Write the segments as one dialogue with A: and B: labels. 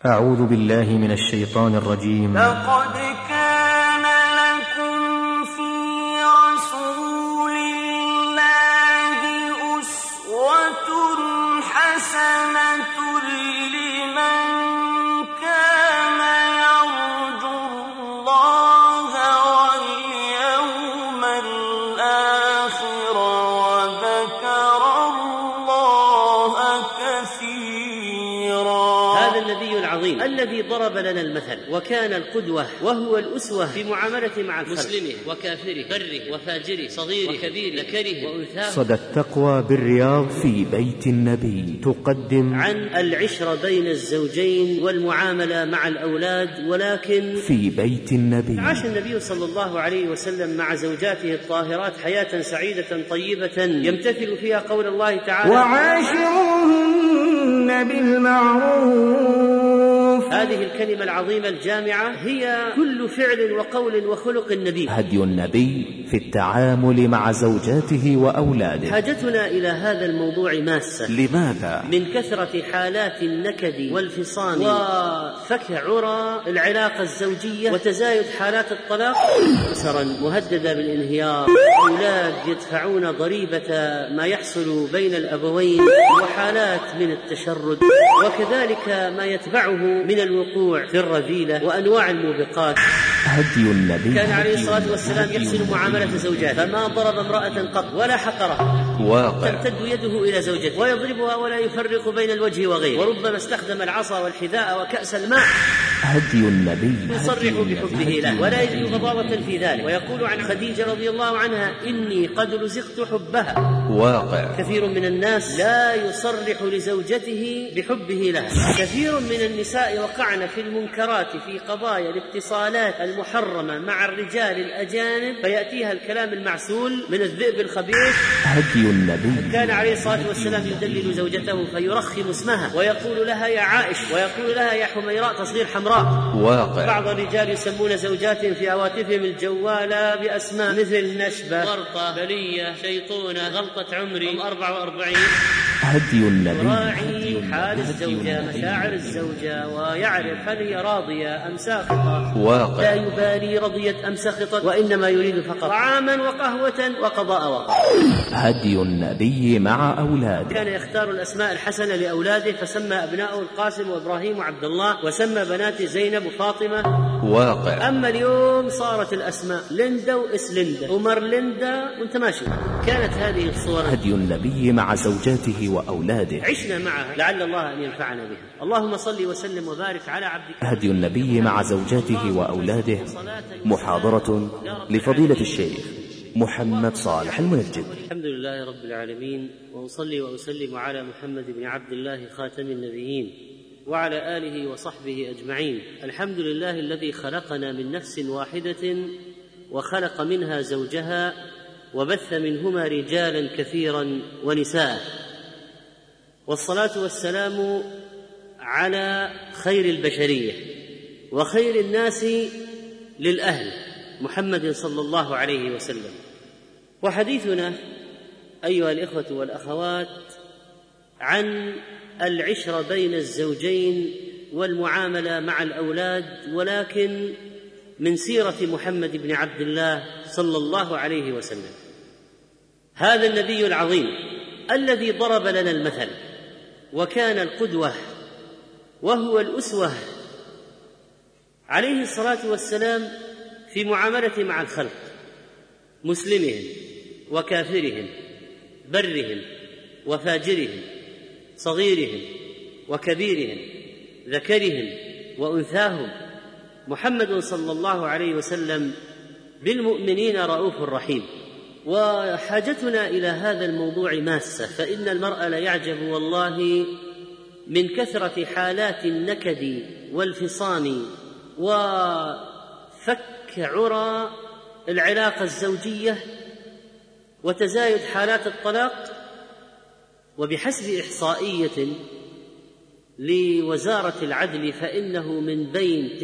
A: أعوذ بالله من الشيطان الرجيم.
B: لقد كان لكم في رسول الله أسوة حسنة لمن كان يرجو الله واليوم الآخر وذكر الله كثيرا.
C: هذا النبي العظيم الذي ضرب لنا المثل وكان القدوة وهو الأسوة في معاملته مع مسلمه وكافره بره وفاجره صغيره وكبيره ذكره وأنثاه.
A: صدى التقوى بالرياض في بيت النبي تقدم
C: عن العشرة بين الزوجين والمعاملة مع الأولاد، ولكن
A: في بيت النبي
C: عاش النبي صلى الله عليه وسلم مع زوجاته الطاهرات حياة سعيدة طيبة يمتثل فيها قول الله تعالى:
B: وعاشروهن بالمعروف.
C: هذه الكلمة العظيمة الجامعة هي كل فعل وقول وخلق النبي.
A: هدي النبي في التعامل مع زوجاته وأولاده.
C: حاجتنا إلى هذا الموضوع ماسة.
A: لماذا؟
C: من كثرة حالات النكد والفصام وفك عرى العلاقة الزوجية وتزايد حالات الطلاق، أسرا مهددة بالانهيار، أولاد يدفعون ضريبة ما يحصل بين الأبوين، وحالات من التشرد، وكذلك ما يتبعه من الوقوع في الرذيلة وأنواع الموبقات.
A: هدي النبي
C: كان عليه الصلاة والسلام يحسن معاملة زوجاته، فما ضرب امرأة قط ولا حقرها.
A: واقع.
C: تمتد يده إلى زوجته ويضربها ولا يفرق بين الوجه وغيره، وربما استخدم العصا والحذاء وكأس الماء.
A: هدي النبي
C: يصرح بحبه له ولا يجد فضاوة في ذلك، ويقول عن خديجة رضي الله عنها: إني قد رزقت حبها.
A: واقع.
C: كثير من الناس لا يصرح لزوجته بحبه لها. كثير من النساء وقعن في المنكرات في قضايا الاتصالات المحرمة مع الرجال الأجانب، فيأتيها الكلام المعسول من الذئب الخبيث.
A: هدي النبي.
C: كان عليه الصلاة والسلام يدلل زوجته فيرخم اسمها ويقول لها يا عائش، ويقول لها يا حميراء تصغير حمراء.
A: واقع.
C: بعض الرجال يسمون زوجاتهم في هواتفهم الجوالة بأسماء مثل نشبة، ورطة، بلية، شيطونة، غلطة عمري، 44.
A: هدي النبي.
C: يراعي حال الزوجة، مشاعر الزوجة، ويعرف هل هي راضية أم ساخطة.
A: واقع.
C: لا يبالي رضيت أم سخطت، وإنما يريد فقط طعاما وقهوة وقضاء وقت.
A: هدي النبي مع أولاده.
C: كان يختار الأسماء الحسنة لأولاده، فسمى أبناءه القاسم وإبراهيم وعبد الله، وسمى بناته زينب وفاطمة.
A: واقع.
C: أما اليوم صارت الأسماء ليندا وإسليندا ومرليندا وانت ماشي. كانت هذه الصور.
A: هدي النبي مع زوجاته وأولاده.
C: عشنا معها لعل الله أن ينفعنا بها. اللهم صل وسلم وبارك على عبدك.
A: هدي النبي مع زوجاته وأولاده. محاضرة لفضيلة الشيخ محمد صالح المنجد.
C: الحمد لله رب العالمين، وأصلي وأسلم على محمد بن عبد الله خاتم النبيين وعلى آله وصحبه أجمعين. الحمد لله الذي خلقنا من نفس واحدة وخلق منها زوجها وبث منهما رجالا كثيرا ونساء، والصلاة والسلام على خير البشرية وخير الناس للأهل محمد صلى الله عليه وسلم. وحديثنا أيها الإخوة والأخوات عن العشرة بين الزوجين والمعاملة مع الأولاد، ولكن من سيرة محمد بن عبد الله صلى الله عليه وسلم. هذا النبي العظيم الذي ضرب لنا المثل وكان القدوة وهو الأسوة عليه الصلاة والسلام في معاملته مع الخلق، مسلمهم وكافرهم، برهم وفاجرهم، صغيرهم وكبيرهم، ذكرهم وأنثاهم. محمد صلى الله عليه وسلم بالمؤمنين رؤوف رحيم. وحاجتنا إلى هذا الموضوع ماسة، فإن المرء لا يعجب والله من كثرة حالات النكد والفصام وفك عرى العلاقة الزوجية وتزايد حالات الطلاق. وبحسب إحصائية لوزارة العدل فإنه من بين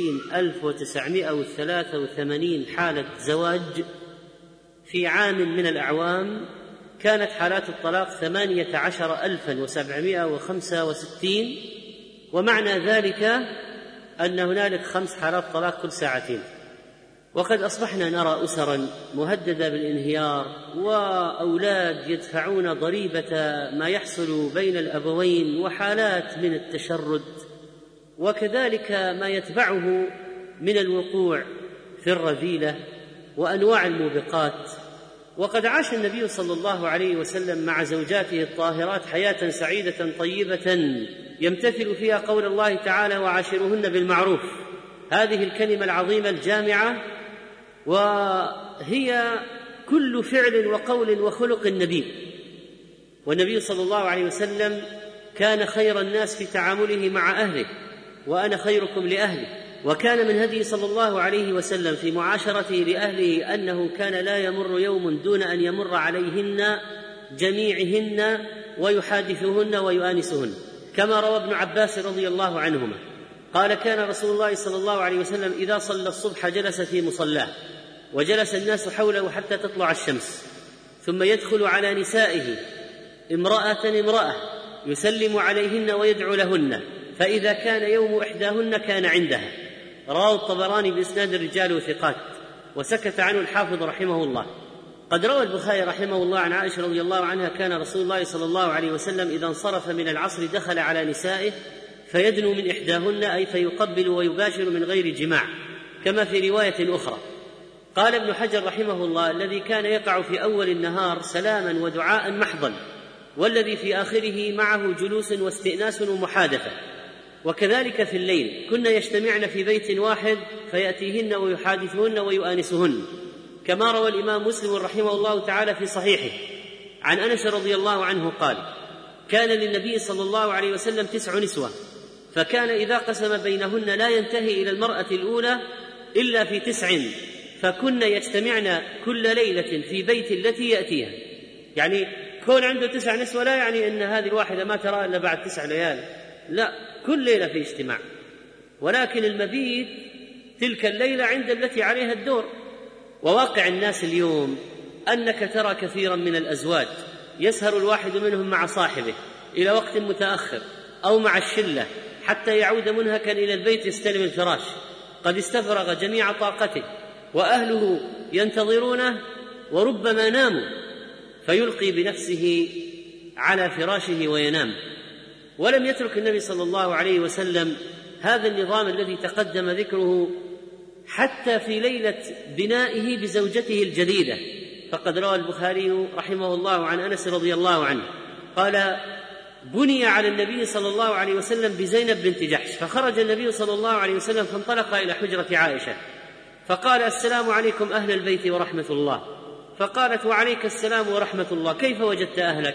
C: 90,983 حالة زواج في عام من الأعوام كانت حالات الطلاق 18,765، ومعنى ذلك أن هنالك 5 حالات طلاق كل ساعتين. وقد أصبحنا نرى أسرا مهددة بالانهيار، وأولاد يدفعون ضريبة ما يحصل بين الأبوين، وحالات من التشرد، وكذلك ما يتبعه من الوقوع في الرذيلة وأنواع الموبقات. وقد عاش النبي صلى الله عليه وسلم مع زوجاته الطاهرات حياة سعيدة طيبة يمتثل فيها قول الله تعالى: وعاشروهن بالمعروف. هذه الكلمة العظيمة الجامعة، وهي كل فعل وقول وخلق النبي. والنبي صلى الله عليه وسلم كان خير الناس في تعامله مع أهله، وأنا خيركم لأهلي. وكان من هديه صلى الله عليه وسلم في معاشرته لأهله أنه كان لا يمر يوم دون أن يمر عليهن جميعهن ويحادثهن ويؤانسهن، كما روى ابن عباس رضي الله عنهما قال: كان رسول الله صلى الله عليه وسلم إذا صلى الصبح جلس في مصلاه، وجلس الناس حوله حتى تطلع الشمس، ثم يدخل على نسائه امرأة يسلم عليهن ويدعو لهن، فإذا كان يوم إحداهن كان عندها. رواه الطبراني بإسناد الرجال ثقات، وسكت عنه الحافظ رحمه الله. قد روى البخاري رحمه الله عن عائشة رضي الله عنها: كان رسول الله صلى الله عليه وسلم إذا انصرف من العصر دخل على نسائه فيدنو من إحداهن، أي فيقبل ويباشر من غير جماع، كما في رواية أخرى. قال ابن حجر رحمه الله: الذي كان يقع في أول النهار سلاما ودعاء محضا، والذي في آخره معه جلوس واستئناس ومحادثة. وكذلك في الليل كنا يجتمعن في بيت واحد فيأتيهن ويحادثهن ويؤانسهن، كما روى الإمام مسلم رحمه الله تعالى في صحيحه عن أنس رضي الله عنه قال: كان للنبي صلى الله عليه وسلم 9 نسوة، فكان إذا قسم بينهن لا ينتهي إلى المرأة الأولى إلا في 9، فكنا يجتمعن كل ليلة في بيت التي يأتيها. يعني كون عنده 9 نسوة لا يعني أن هذه الواحدة ما ترى إلا بعد 9 ليال، لا، كل ليلة في اجتماع، ولكن المبيت تلك الليلة عند التي عليها الدور. وواقع الناس اليوم أنك ترى كثيرا من الأزواج يسهر الواحد منهم مع صاحبه إلى وقت متأخر أو مع الشلة حتى يعود منهكا إلى البيت يستلم الفراش، قد استفرغ جميع طاقته، وأهله ينتظرونه وربما ناموا، فيلقي بنفسه على فراشه وينام. ولم يترك النبي صلى الله عليه وسلم هذا النظام الذي تقدم ذكره حتى في ليلة بنائه بزوجته الجديدة. فقد روى البخاري رحمه الله عن أنس رضي الله عنه قال: بني على النبي صلى الله عليه وسلم بزينب بنت جحش، فخرج النبي صلى الله عليه وسلم فانطلق إلى حجرة عائشة فقال: السلام عليكم أهل البيت ورحمة الله. فقالت: وعليك السلام ورحمة الله، كيف وجدت أهلك؟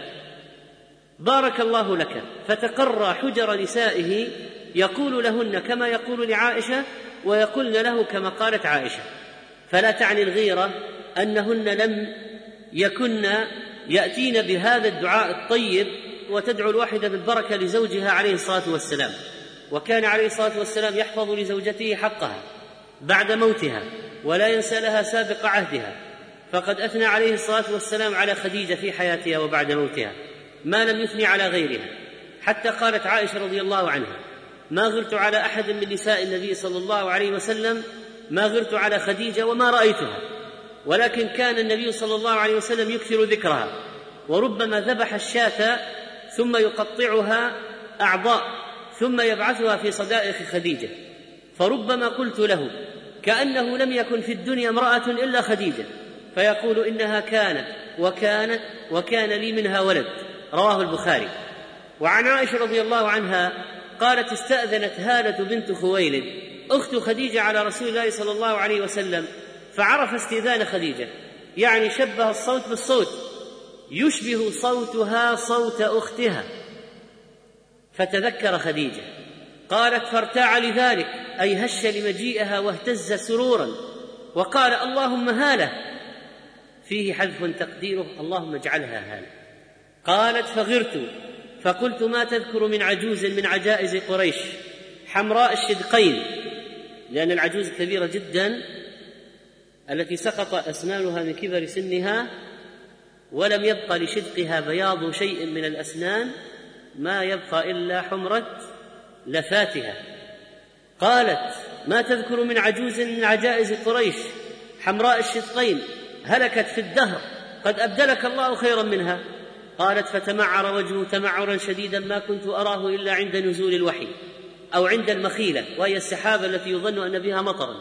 C: بارك الله لك. فتقرى حجر نسائه يقول لهن كما يقول لعائشة، ويقولن له كما قالت عائشة. فلا تعني الغيرة أنهن لم يكن يأتين بهذا الدعاء الطيب وتدعو الواحدة بالبركة لزوجها عليه الصلاة والسلام. وكان عليه الصلاة والسلام يحفظ لزوجته حقها بعد موتها ولا ينسى لها سابق عهدها، فقد أثنى عليه الصلاة والسلام على خديجة في حياتها وبعد موتها ما لم يثني على غيرها، حتى قالت عائشة رضي الله عنها: ما غرت على أحد من نساء النبي صلى الله عليه وسلم ما غرت على خديجة وما رأيتها، ولكن كان النبي صلى الله عليه وسلم يكثر ذكرها، وربما ذبح الشاة ثم يقطعها أعضاء ثم يبعثها في صدائق خديجة، فربما قلت له كأنه لم يكن في الدنيا امرأة إلا خديجة، فيقول: إنها كانت وكان لي منها ولد. رواه البخاري. وعن عائشة رضي الله عنها قالت: استأذنت هالة بنت خويلد أخت خديجة على رسول الله صلى الله عليه وسلم، فعرف استئذان خديجة، يعني شبه الصوت بالصوت، يشبه صوتها صوت أختها، فتذكر خديجة. قالت: فارتاع لذلك، أي هش لمجيئها واهتز سرورا، وقال: اللهم هالة، فيه حذف تقديره اللهم اجعلها هالة. قالت: فغرت فقلت: ما تذكر من عجوز من عجائز قريش حمراء الشدقين، لأن العجوز كبيرة جدا التي سقط أسنانها من كبر سنها ولم يبقى لشدقها بياض شيء من الأسنان، ما يبقى إلا حمرة لفاتها. قالت: ما تذكر من عجوز من عجائز قريش حمراء الشدقين هلكت في الدهر قد أبدلك الله خيرا منها؟ قالت: فتمعر وجهه تمعرا شديدا ما كنت أراه إلا عند نزول الوحي أو عند المخيلة، وهي السحابة التي يظن أن بها مطرا،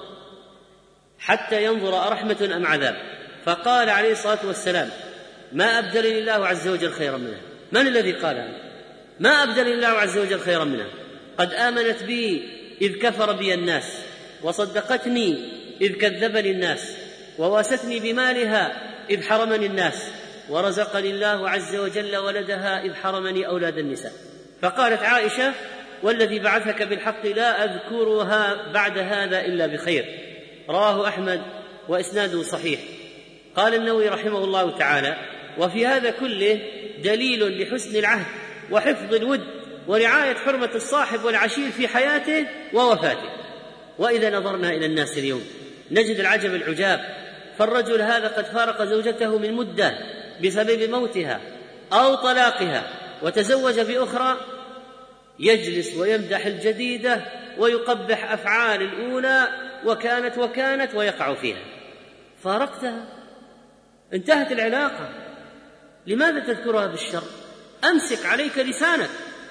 C: حتى ينظر أرحمة أم عذاب. فقال عليه الصلاة والسلام: ما أبدلني الله عز وجل خيرا منها. من الذي قال ما أبدلني الله عز وجل خيرا منها؟ قد آمنت بي إذ كفر بي الناس، وصدقتني إذ كذبني الناس، وواستني بمالها إذ حرمني الناس، ورزقني الله عز وجل ولدها إذ حرمني أولاد النساء. فقالت عائشة: والذي بعثك بالحق لا أذكرها بعد هذا إلا بخير. رواه أحمد وإسناده صحيح. قال النووي رحمه الله تعالى: وفي هذا كله دليل لحسن العهد وحفظ الود ورعاية حرمة الصاحب والعشير في حياته ووفاته. وإذا نظرنا إلى الناس اليوم نجد العجب العجاب، فالرجل هذا قد فارق زوجته من مدة بسبب موتها أو طلاقها وتزوج بأخرى، يجلس ويمدح الجديدة ويقبح أفعال الأولى وكانت ويقع فيها. فارقتها، انتهت العلاقة، لماذا تذكرها بالشر؟ أمسك عليك لسانك.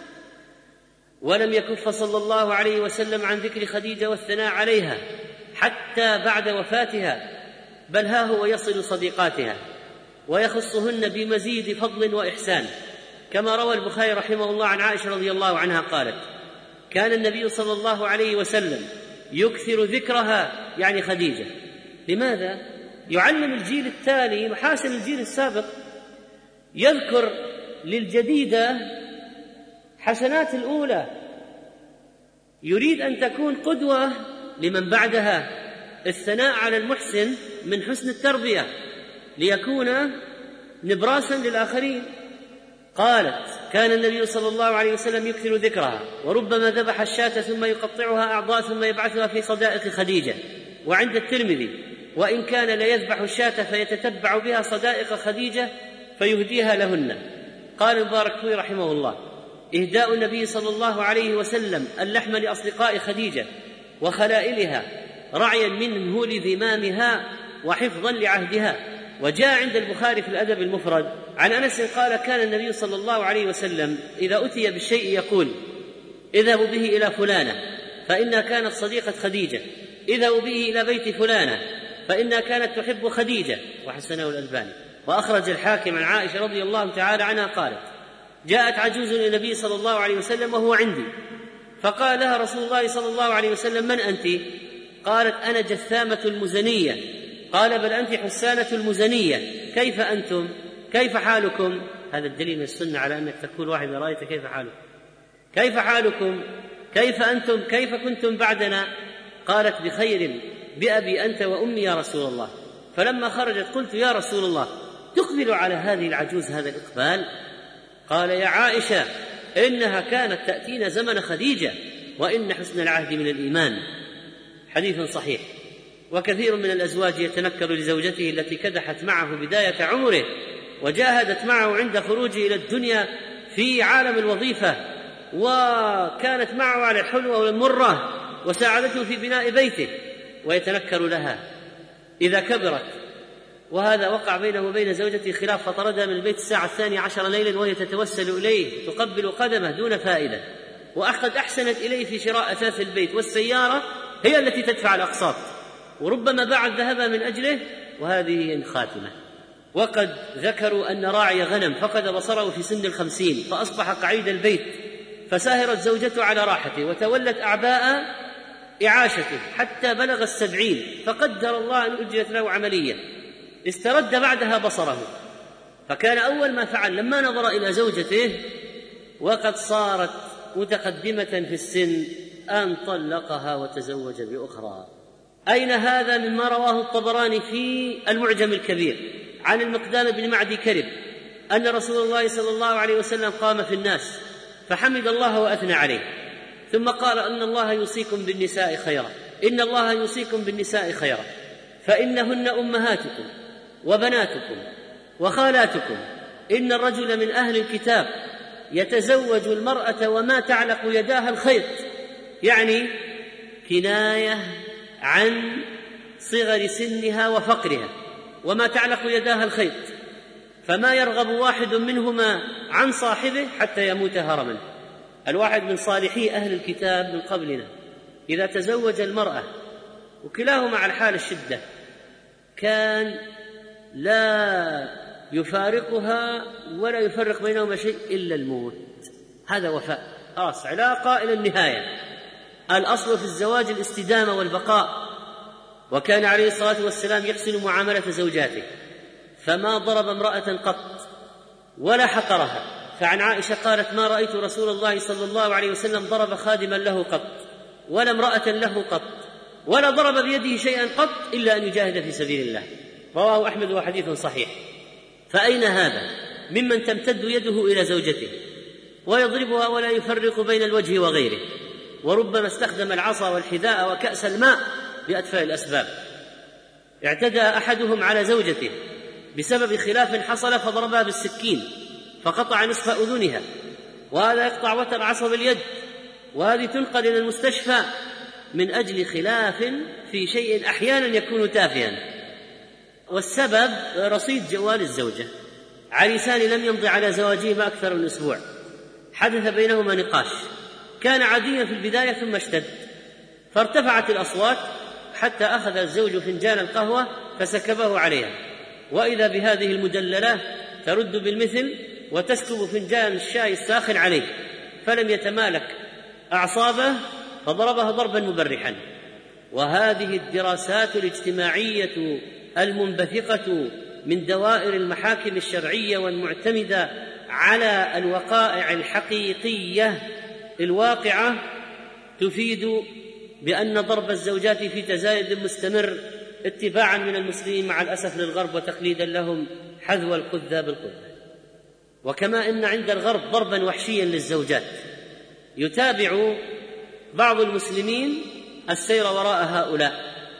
C: ولم يكف صلى الله عليه وسلم عن ذكر خديجة والثناء عليها حتى بعد وفاتها، بل ها هو يصل صديقاتها ويخصهن بمزيد فضل وإحسان، كما روى البخاري رحمه الله عن عائشة رضي الله عنها قالت: كان النبي صلى الله عليه وسلم يكثر ذكرها، يعني خديجة. لماذا؟ يعلم الجيل التالي محاسن الجيل السابق، يذكر للجديدة حسنات الأولى، يريد أن تكون قدوة لمن بعدها. الثناء على المحسن من حسن التربية ليكون نبراسا للآخرين. قالت: كان النبي صلى الله عليه وسلم يكثر ذكرها، وربما ذبح الشاة ثم يقطعها أعضاء ثم يبعثها في صدائق خديجة. وعند الترمذي: وإن كان ليذبح الشاة فيتتبع بها صدائق خديجة فيهديها لهن. قال المباركفوري رحمه الله: إهداء النبي صلى الله عليه وسلم اللحم لأصدقاء خديجة وخلائلها رعيا منه لذمامها وحفظا لعهدها. وجاء عند البخاري في الأدب المفرد عن أنس قال: كان النبي صلى الله عليه وسلم إذا أتي بالشيء يقول: اذهبوا به إلى فلانة فإنها كانت صديقة خديجة، اذهبوا به إلى بيت فلانة فإنها كانت تحب خديجة، وحسنه الألباني. وأخرج الحاكم عن عائشة رضي الله تعالى عنها قالت: جاءت عجوز للنبي صلى الله عليه وسلم وهو عندي، فقال لها رسول الله صلى الله عليه وسلم: من أنت؟ قالت: أنا جثامة المزنية. قال: بل أنت حسانة المزنية، كيف أنتم؟ كيف حالكم؟ هذا الدليل من السنة على أنك تقول واحد إذا رأيت كيف حالكم، كيف حالكم، كيف أنتم، كيف كنتم بعدنا؟ قالت: بخير، بأبي أنت وأمي يا رسول الله. فلما خرجت قلت: يا رسول الله، تقبل على هذه العجوز هذا الإقبال؟ قال: يا عائشة، إنها كانت تأتينا زمن خديجة، وإن حسن العهد من الإيمان. حديث صحيح. وكثير من الأزواج يتنكر لزوجته التي كدحت معه بداية عمره وجاهدت معه عند خروجه إلى الدنيا في عالم الوظيفة، وكانت معه على الحلوة والمرة وساعدته في بناء بيته، ويتنكر لها إذا كبرت. وهذا وقع بينه وبين زوجته خلاف، فطردها من البيت الساعة 12 ليلا وهي تتوسل إليه تقبل قدمه دون فائدة، وقد أحسنت إليه في شراء أثاث البيت، والسيارة هي التي تدفع الأقساط، وربما باعت ذهبها من أجله، وهذه هي الخاتمة. وقد ذكروا أن راعي غنم فقد بصره في سن 50 فأصبح قعيد البيت، فساهرت زوجته على راحته وتولت أعباء إعاشته حتى بلغ 70، فقدر الله أن أجرت له عملية، استرد بعدها بصره. فكان أول ما فعل لما نظر إلى زوجته وقد صارت متقدمة في السن أن طلقها وتزوج بأخرى. أين هذا مما رواه الطبراني في المعجم الكبير عن المقدام بن معدي كرب أن رسول الله صلى الله عليه وسلم قام في الناس فحمد الله وأثنى عليه، ثم قال: إن الله يوصيكم بالنساء خيرا، إن الله يوصيكم بالنساء خيرا، فإنهن أمهاتكم وبناتكم وخالاتكم، إن الرجل من أهل الكتاب يتزوج المرأة وما تعلق يداها الخيط، يعني كناية عن صغر سنها وفقرها، وما تعلق يداها الخيط، فما يرغب واحد منهما عن صاحبه حتى يموت هرما. الواحد من صالحي أهل الكتاب من قبلنا إذا تزوج المرأة وكلاهما على حال الشدة كان لا يفارقها ولا يفرق بينهما شيء إلا الموت. هذا وفاء، علاقة إلى النهاية. الأصل في الزواج الاستدامة والبقاء، وكان عليه الصلاة والسلام يحسن معاملة زوجاته، فما ضرب امرأة قط ولا حقرها. فعن عائشة قالت: ما رأيت رسول الله صلى الله عليه وسلم ضرب خادما له قط ولا امرأة له قط ولا ضرب بيده شيئا قط إلا أن يجاهد في سبيل الله. رواه أحمد وحديث صحيح. فأين هذا ممن تمتد يده إلى زوجته ويضربها ولا يفرق بين الوجه وغيره، وربما استخدم العصا والحذاء وكأس الماء بأتفه الأسباب. اعتدى أحدهم على زوجته بسبب خلاف حصل فضربها بالسكين فقطع نصف أذنها، وهذا يقطع وتر عصب اليد، وهذه تنقل إلى المستشفى من أجل خلاف في شيء أحيانا يكون تافها. والسبب رصيد جوال الزوجة. عريسان لم يمضي على زواجهما أكثر من أسبوع، حدث بينهما نقاش كان عاديا في البداية ثم اشتد، فارتفعت الأصوات حتى أخذ الزوج فنجان القهوة فسكبه عليها، وإذا بهذه المدللة ترد بالمثل وتسكب فنجان الشاي الساخن عليه، فلم يتمالك أعصابه فضربها ضربا مبرحا. وهذه الدراسات الاجتماعية المنبثقة من دوائر المحاكم الشرعية والمعتمدة على الوقائع الحقيقية الواقعة تفيد بأن ضرب الزوجات في تزايد مستمر اتباعا من المسلمين مع الأسف للغرب وتقليدا لهم حذو القذة بالقذة. وكما إن عند الغرب ضربا وحشيا للزوجات يتابع بعض المسلمين السير وراء هؤلاء،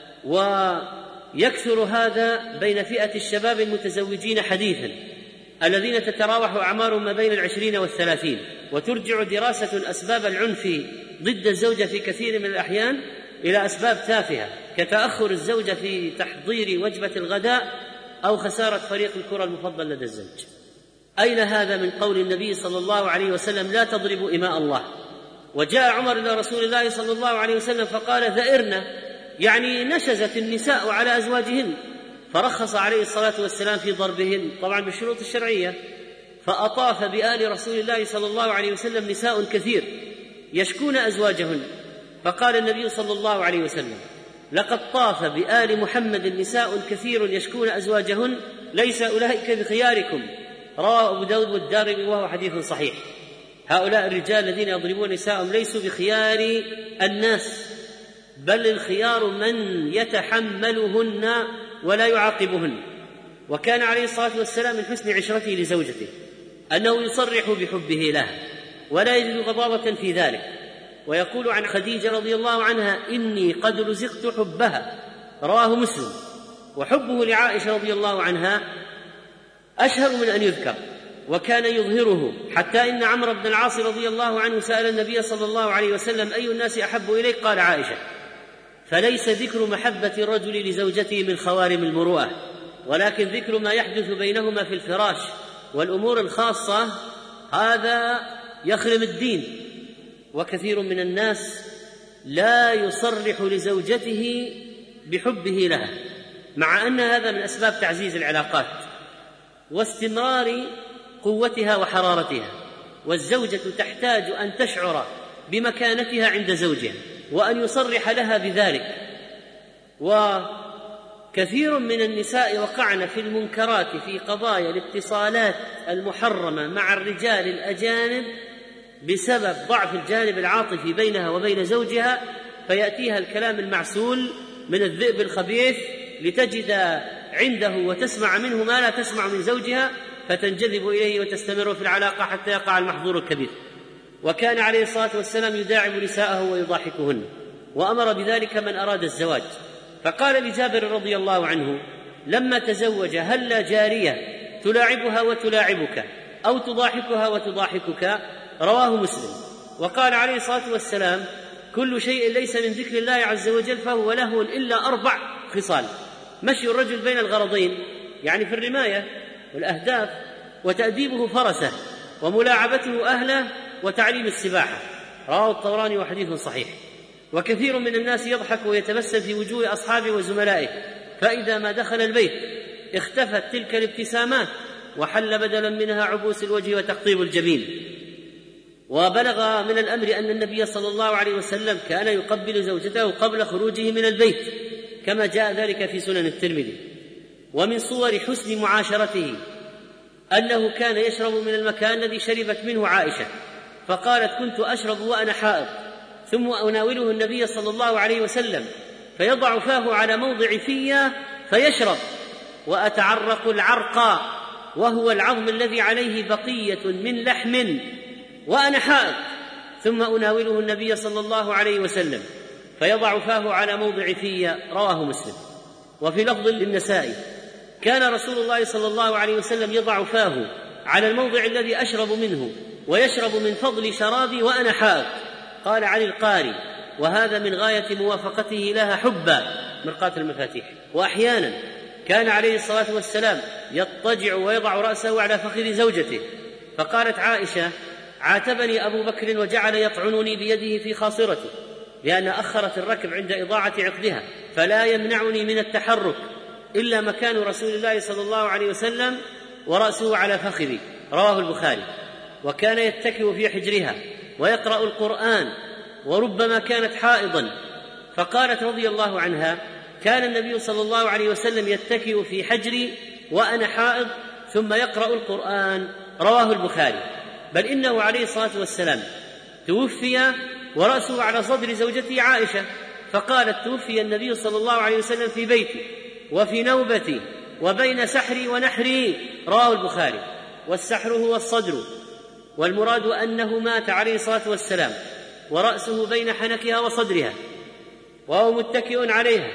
C: ويكثر هذا بين فئة الشباب المتزوجين حديثا الذين تتراوح أعمارهم ما بين 20 و30. وترجع دراسة أسباب العنف ضد الزوجة في كثير من الأحيان إلى أسباب تافهة كتأخر الزوجة في تحضير وجبة الغداء أو خسارة فريق الكرة المفضل لدى الزوج. أين هذا من قول النبي صلى الله عليه وسلم: لا تضربوا إماء الله؟ وجاء عمر إلى رسول الله صلى الله عليه وسلم فقال: ذئرنا، يعني نشزت النساء على أزواجهن، فرخص عليه الصلاة والسلام في ضربهن طبعا بالشروط الشرعية. فأطاف بآل رسول الله صلى الله عليه وسلم نساء كثير يشكون أزواجهن، فقال النبي صلى الله عليه وسلم: لقد طاف بآل محمد نساء كثير يشكون أزواجهن، ليس أولئك بخياركم. رواه أبو داود والدارمي وهو حديث صحيح. هؤلاء الرجال الذين يضربون نساءهم ليسوا بخيار الناس، بل الخيار من يتحملهن ولا يعاقبهن. وكان عليه الصلاة والسلام من حسن عشرته لزوجته أنه يصرح بحبه لها ولا يجد غضاضة في ذلك، ويقول عن خديجة رضي الله عنها: إني قد رزقت حبها. رواه مسلم. وحبه لعائشة رضي الله عنها أشهر من أن يذكر، وكان يظهره، حتى إن عمرو بن العاص رضي الله عنه سأل النبي صلى الله عليه وسلم: أي الناس أحب إليك؟ قال: عائشة. فليس ذكر محبة الرجل لزوجته من خوارم المروءة، ولكن ذكر ما يحدث بينهما في الفراش والأمور الخاصة، هذا يخرم الدين. وكثير من الناس لا يصرح لزوجته بحبه لها، مع أن هذا من أسباب تعزيز العلاقات واستمرار قوتها وحرارتها. والزوجة تحتاج أن تشعر بمكانتها عند زوجها وأن يصرح لها بذلك. وكثير من النساء وقعن في المنكرات في قضايا الاتصالات المحرمة مع الرجال الأجانب بسبب ضعف الجانب العاطفي بينها وبين زوجها، فيأتيها الكلام المعسول من الذئب الخبيث لتجد عنده وتسمع منه ما لا تسمع من زوجها، فتنجذب إليه وتستمر في العلاقة حتى يقع المحظور الكبير. وكان عليه الصلاة والسلام يداعب نساءه ويضاحكهن، وأمر بذلك من أراد الزواج. فقال لجابر رضي الله عنه لما تزوج: هل لا جارية تلاعبها وتلاعبك؟ أو تضاحكها وتضاحكك، رواه مسلم. وقال عليه الصلاة والسلام: كل شيء ليس من ذكر الله عز وجل فهو لهو إلا 4 خصال: مشي الرجل بين الغرضين، يعني في الرماية والأهداف، وتأديبه فرسه، وملاعبته أهله، وتعليم السباحة، رواه الطبراني وحديث صحيح. وكثير من الناس يضحك ويتبسم في وجوه أصحابه وزملائه، فإذا ما دخل البيت اختفت تلك الابتسامات وحل بدلا منها عبوس الوجه وتقطيب الجبين. وبلغ من الأمر أن النبي صلى الله عليه وسلم كان يقبل زوجته قبل خروجه من البيت، كما جاء ذلك في سنن الترمذي. ومن صور حسن معاشرته أنه كان يشرب من المكان الذي شربت منه عائشة، فقالت: كنت أشرب وأنا حائض، ثم أناوله النبي صلى الله عليه وسلم فيضع فاه على موضع فيا فيشرب، وأتعرق العرق وهو العظم الذي عليه بقية من لحم وأنا حائض، ثم أناوله النبي صلى الله عليه وسلم فيضع فاه على موضع فيا، رواه مسلم. وفي لفظ للنسائي: كان رسول الله صلى الله عليه وسلم يضع فاه على الموضع الذي أشرب منه ويشرب من فضل شرابي وأنا حائض. قال علي القاري: وهذا من غاية موافقته لها حبا، مرقاة المفاتيح. وأحيانا كان عليه الصلاة والسلام يضطجع ويضع رأسه على فخذ زوجته، فقالت عائشة: عاتبني أبو بكر وجعل يطعنني بيده في خاصرتي، لأن أخرت الركب عند إضاعة عقدها، فلا يمنعني من التحرك إلا مكان رسول الله صلى الله عليه وسلم ورأسه على فخذي، رواه البخاري. وكان يتكئ في حجرها ويقرأ القرآن، وربما كانت حائضا، فقالت رضي الله عنها: كان النبي صلى الله عليه وسلم يتكئ في حجري وأنا حائض ثم يقرأ القرآن، رواه البخاري. بل إنه عليه الصلاة والسلام توفي ورأسه على صدر زوجته عائشة، فقالت: توفي النبي صلى الله عليه وسلم في بيتي وفي نوبتي وبين سحري ونحري، رواه البخاري. والسحر هو الصدر، والمراد أنه مات عليه الصلاة والسلام ورأسه بين حنكها وصدرها وهو متكئ عليها.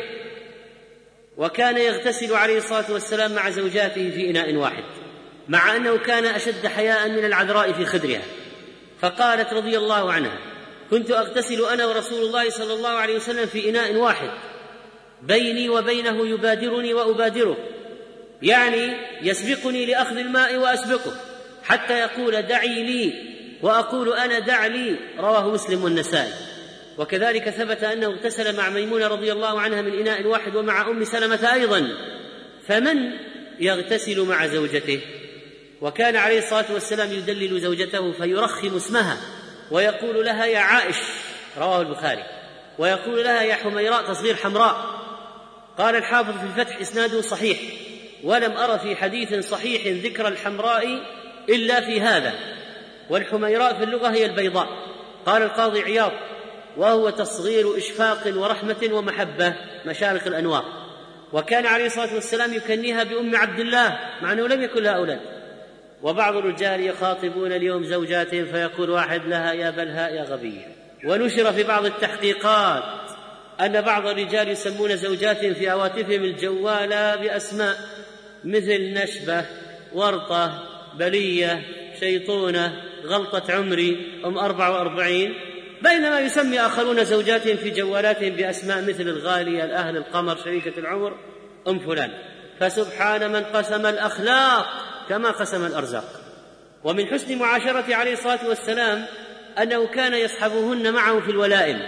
C: وكان يغتسل عليه الصلاة والسلام مع زوجاته في إناء واحد، مع أنه كان أشد حياء من العذراء في خدرها. فقالت رضي الله عنها: كنت أغتسل أنا ورسول الله صلى الله عليه وسلم في إناء واحد، بيني وبينه يبادرني وأبادره، يعني يسبقني لأخذ الماء وأسبقه، حتى يقول: دعي لي، وأقول أنا دع لي، رواه مسلم والنسائي. وكذلك ثبت أنه اغتسل مع ميمونة رضي الله عنها من إناء واحد، ومع أم سلمة أيضا، فمن يغتسل مع زوجته؟ وكان عليه الصلاة والسلام يدلل زوجته فيرخم اسمها ويقول لها: يا عائش، رواه البخاري، ويقول لها: يا حميراء، تصغير حمراء. قال الحافظ في الفتح: إسناده صحيح، ولم أر في حديث صحيح ذكر الحمراء إلا في هذا، والحميراء في اللغة هي البيضاء. قال القاضي عياض: وهو تصغير إشفاق ورحمة ومحبة، مشارق الأنوار. وكان عليه الصلاة والسلام يكنيها بأم عبد الله، مع أنه لم يكن لها أولاد. وبعض الرجال يخاطبون اليوم زوجاتهم فيقول واحد لها: يا بلهاء يا غبية. ونشر في بعض التحقيقات أن بعض الرجال يسمون زوجاتهم في هواتفهم الجوالة بأسماء مثل نشبة، ورطة، بلية، شيطونة، غلطة عمري، أم 44، بينما يسمي آخرون زوجاتهم في جوالاتهم بأسماء مثل الغالية، الأهل، القمر، شريكة العمر، أم فلان. فسبحان من قسم الأخلاق كما قسم الأرزاق. ومن حسن معاشرة عليه الصلاة والسلام أنه كان يصحبهن معه في الولائم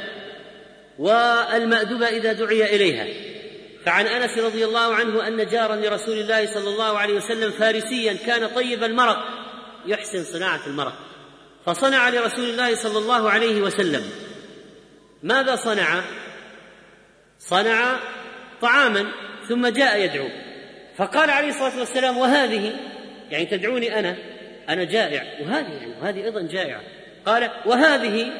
C: والمأدبة إذا دعي إليها. فعن أنس رضي الله عنه أن جارا لرسول الله صلى الله عليه وسلم فارسيا كان طيب المرق، يحسن صناعة المرق، فصنع لرسول الله صلى الله عليه وسلم. ماذا صنع؟ صنع طعاما ثم جاء يدعو، فقال عليه الصلاة والسلام: وهذه، يعني تدعوني أنا جائع، وهذه يعني وهذه أيضا جائعة. قال: وهذه؟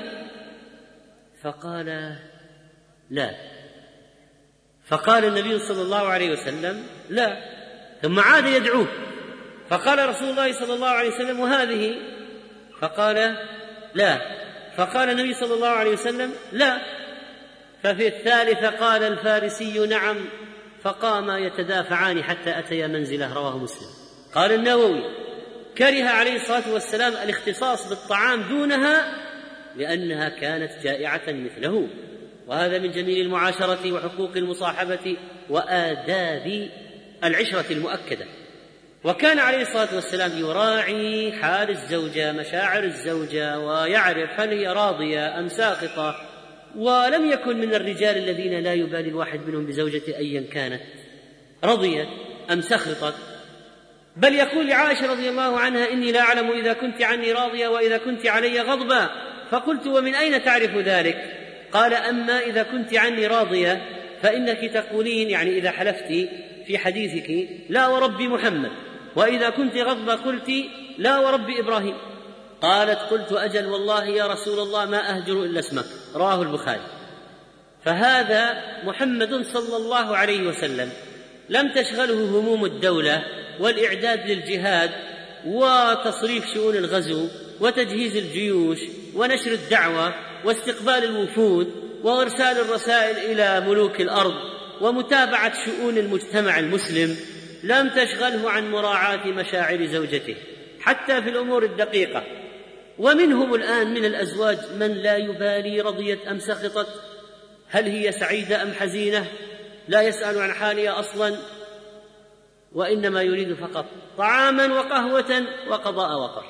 C: فقال: لا. فقال النبي صلى الله عليه وسلم: لا. ثم عاد يدعوه، فقال رسول الله صلى الله عليه وسلم: وهذه؟ فقال: لا. فقال النبي صلى الله عليه وسلم: لا. ففي الثالثة قال الفارسي: نعم. فقاما يتدافعان حتى أتيا منزله، رواه مسلم. قال النووي: كره عليه الصلاة والسلام الاختصاص بالطعام دونها لأنها كانت جائعة مثله، وهذا من جميل المعاشرة وحقوق المصاحبة وآداب العشرة المؤكدة. وكان عليه الصلاة والسلام يراعي حال الزوجة، مشاعر الزوجة، ويعرف هل هي راضية أم ساخطة، ولم يكن من الرجال الذين لا يبالي الواحد منهم بزوجته أيا كانت رضيت أم سخطت، بل يقول لعائشة رضي الله عنها: إني لا أعلم إذا كنت عني راضية وإذا كنت علي غضبا. فقلت: ومن أين تعرف ذلك؟ قال: أما إذا كنت عني راضية فإنك تقولين، يعني إذا حلفت في حديثك، لا ورب محمد، وإذا كنت غضبة قلت: لا ورب إبراهيم. قالت: قلت: أجل والله يا رسول الله ما أهجر إلا اسمك. رواه البخاري. فهذا محمد صلى الله عليه وسلم لم تشغله هموم الدولة والإعداد للجهاد وتصريف شؤون الغزو وتجهيز الجيوش ونشر الدعوة واستقبال الوفود وإرسال الرسائل إلى ملوك الأرض ومتابعة شؤون المجتمع المسلم، لم تشغله عن مراعاة مشاعر زوجته حتى في الأمور الدقيقة. ومنهم الآن من الأزواج من لا يبالي رضيت أم سخطت، هل هي سعيدة أم حزينة، لا يسأل عن حالها أصلا، وإنما يريد فقط طعاما وقهوة وقضاء وطر.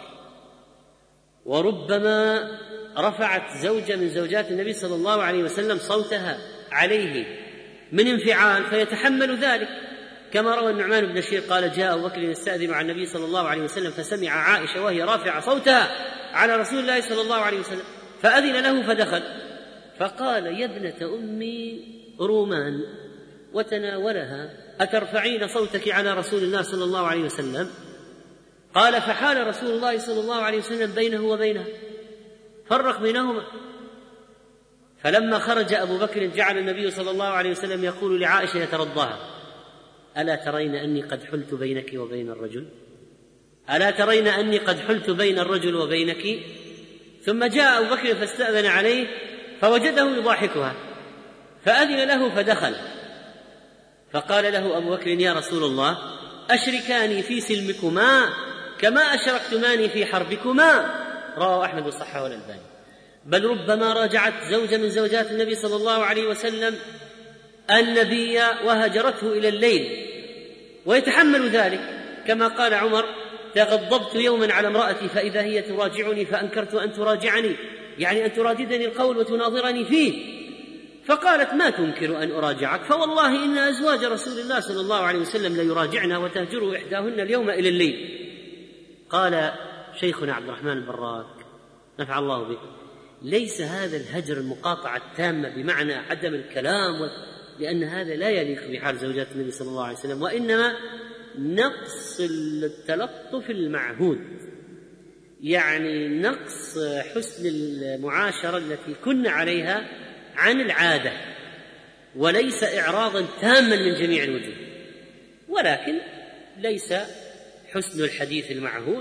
C: وربما رفعت زوجة من زوجات النبي صلى الله عليه وسلم صوتها عليه من انفعال فيتحمل ذلك، كما روى النعمان بن بشير قال: جاء أبو بكر يستأذن على النبي صلى الله عليه وسلم فسمع عائشة وهي رافعة صوتها على رسول الله صلى الله عليه وسلم فأذن له فدخل، فقال: يا ابنة أمي رومان، وتناولها: أترفعين صوتك على رسول الله صلى الله عليه وسلم؟ قال: فحال رسول الله صلى الله عليه وسلم بينه وبينها، فرق بينهما. فلما خرج أبو بكر جعل النبي صلى الله عليه وسلم يقول لعائشة يترضاها: ألا ترين أني قد حلت بينك وبين الرجل؟ ألا ترين أني قد حلت بين الرجل وبينك؟ ثم جاء أبو بكر فاستأذن عليه فوجده يضاحكها فأذن له فدخل، فقال له أبو بكر: يا رسول الله، أشركاني في سلمكما كما أشركتماني في حربكما. رواه أحمد وصححه الألباني. بل ربما راجعت زوجة من زوجات النبي صلى الله عليه وسلم النبي وهجرته إلى الليل ويتحمل ذلك، كما قال عمر: تغضبت يوما على امرأتي فإذا هي تراجعني فأنكرت أن تراجعني، يعني أن تراددني القول وتناظرني فيه، فقالت: ما تنكر أن أراجعك، فوالله إن أزواج رسول الله صلى الله عليه وسلم ليراجعنا وتهجر إحداهن اليوم إلى الليل. قال شيخنا عبد الرحمن البراك نفع الله به: ليس هذا الهجر المقاطعة التامة بمعنى عدم الكلام، لأن هذا لا يليق بحال زوجات النبي صلى الله عليه وسلم، وإنما نقص التلطف المعهود، يعني نقص حسن المعاشرة التي كنا عليها عن العادة، وليس إعراضا تاما من جميع الوجوه، ولكن ليس حسن الحديث المعهود.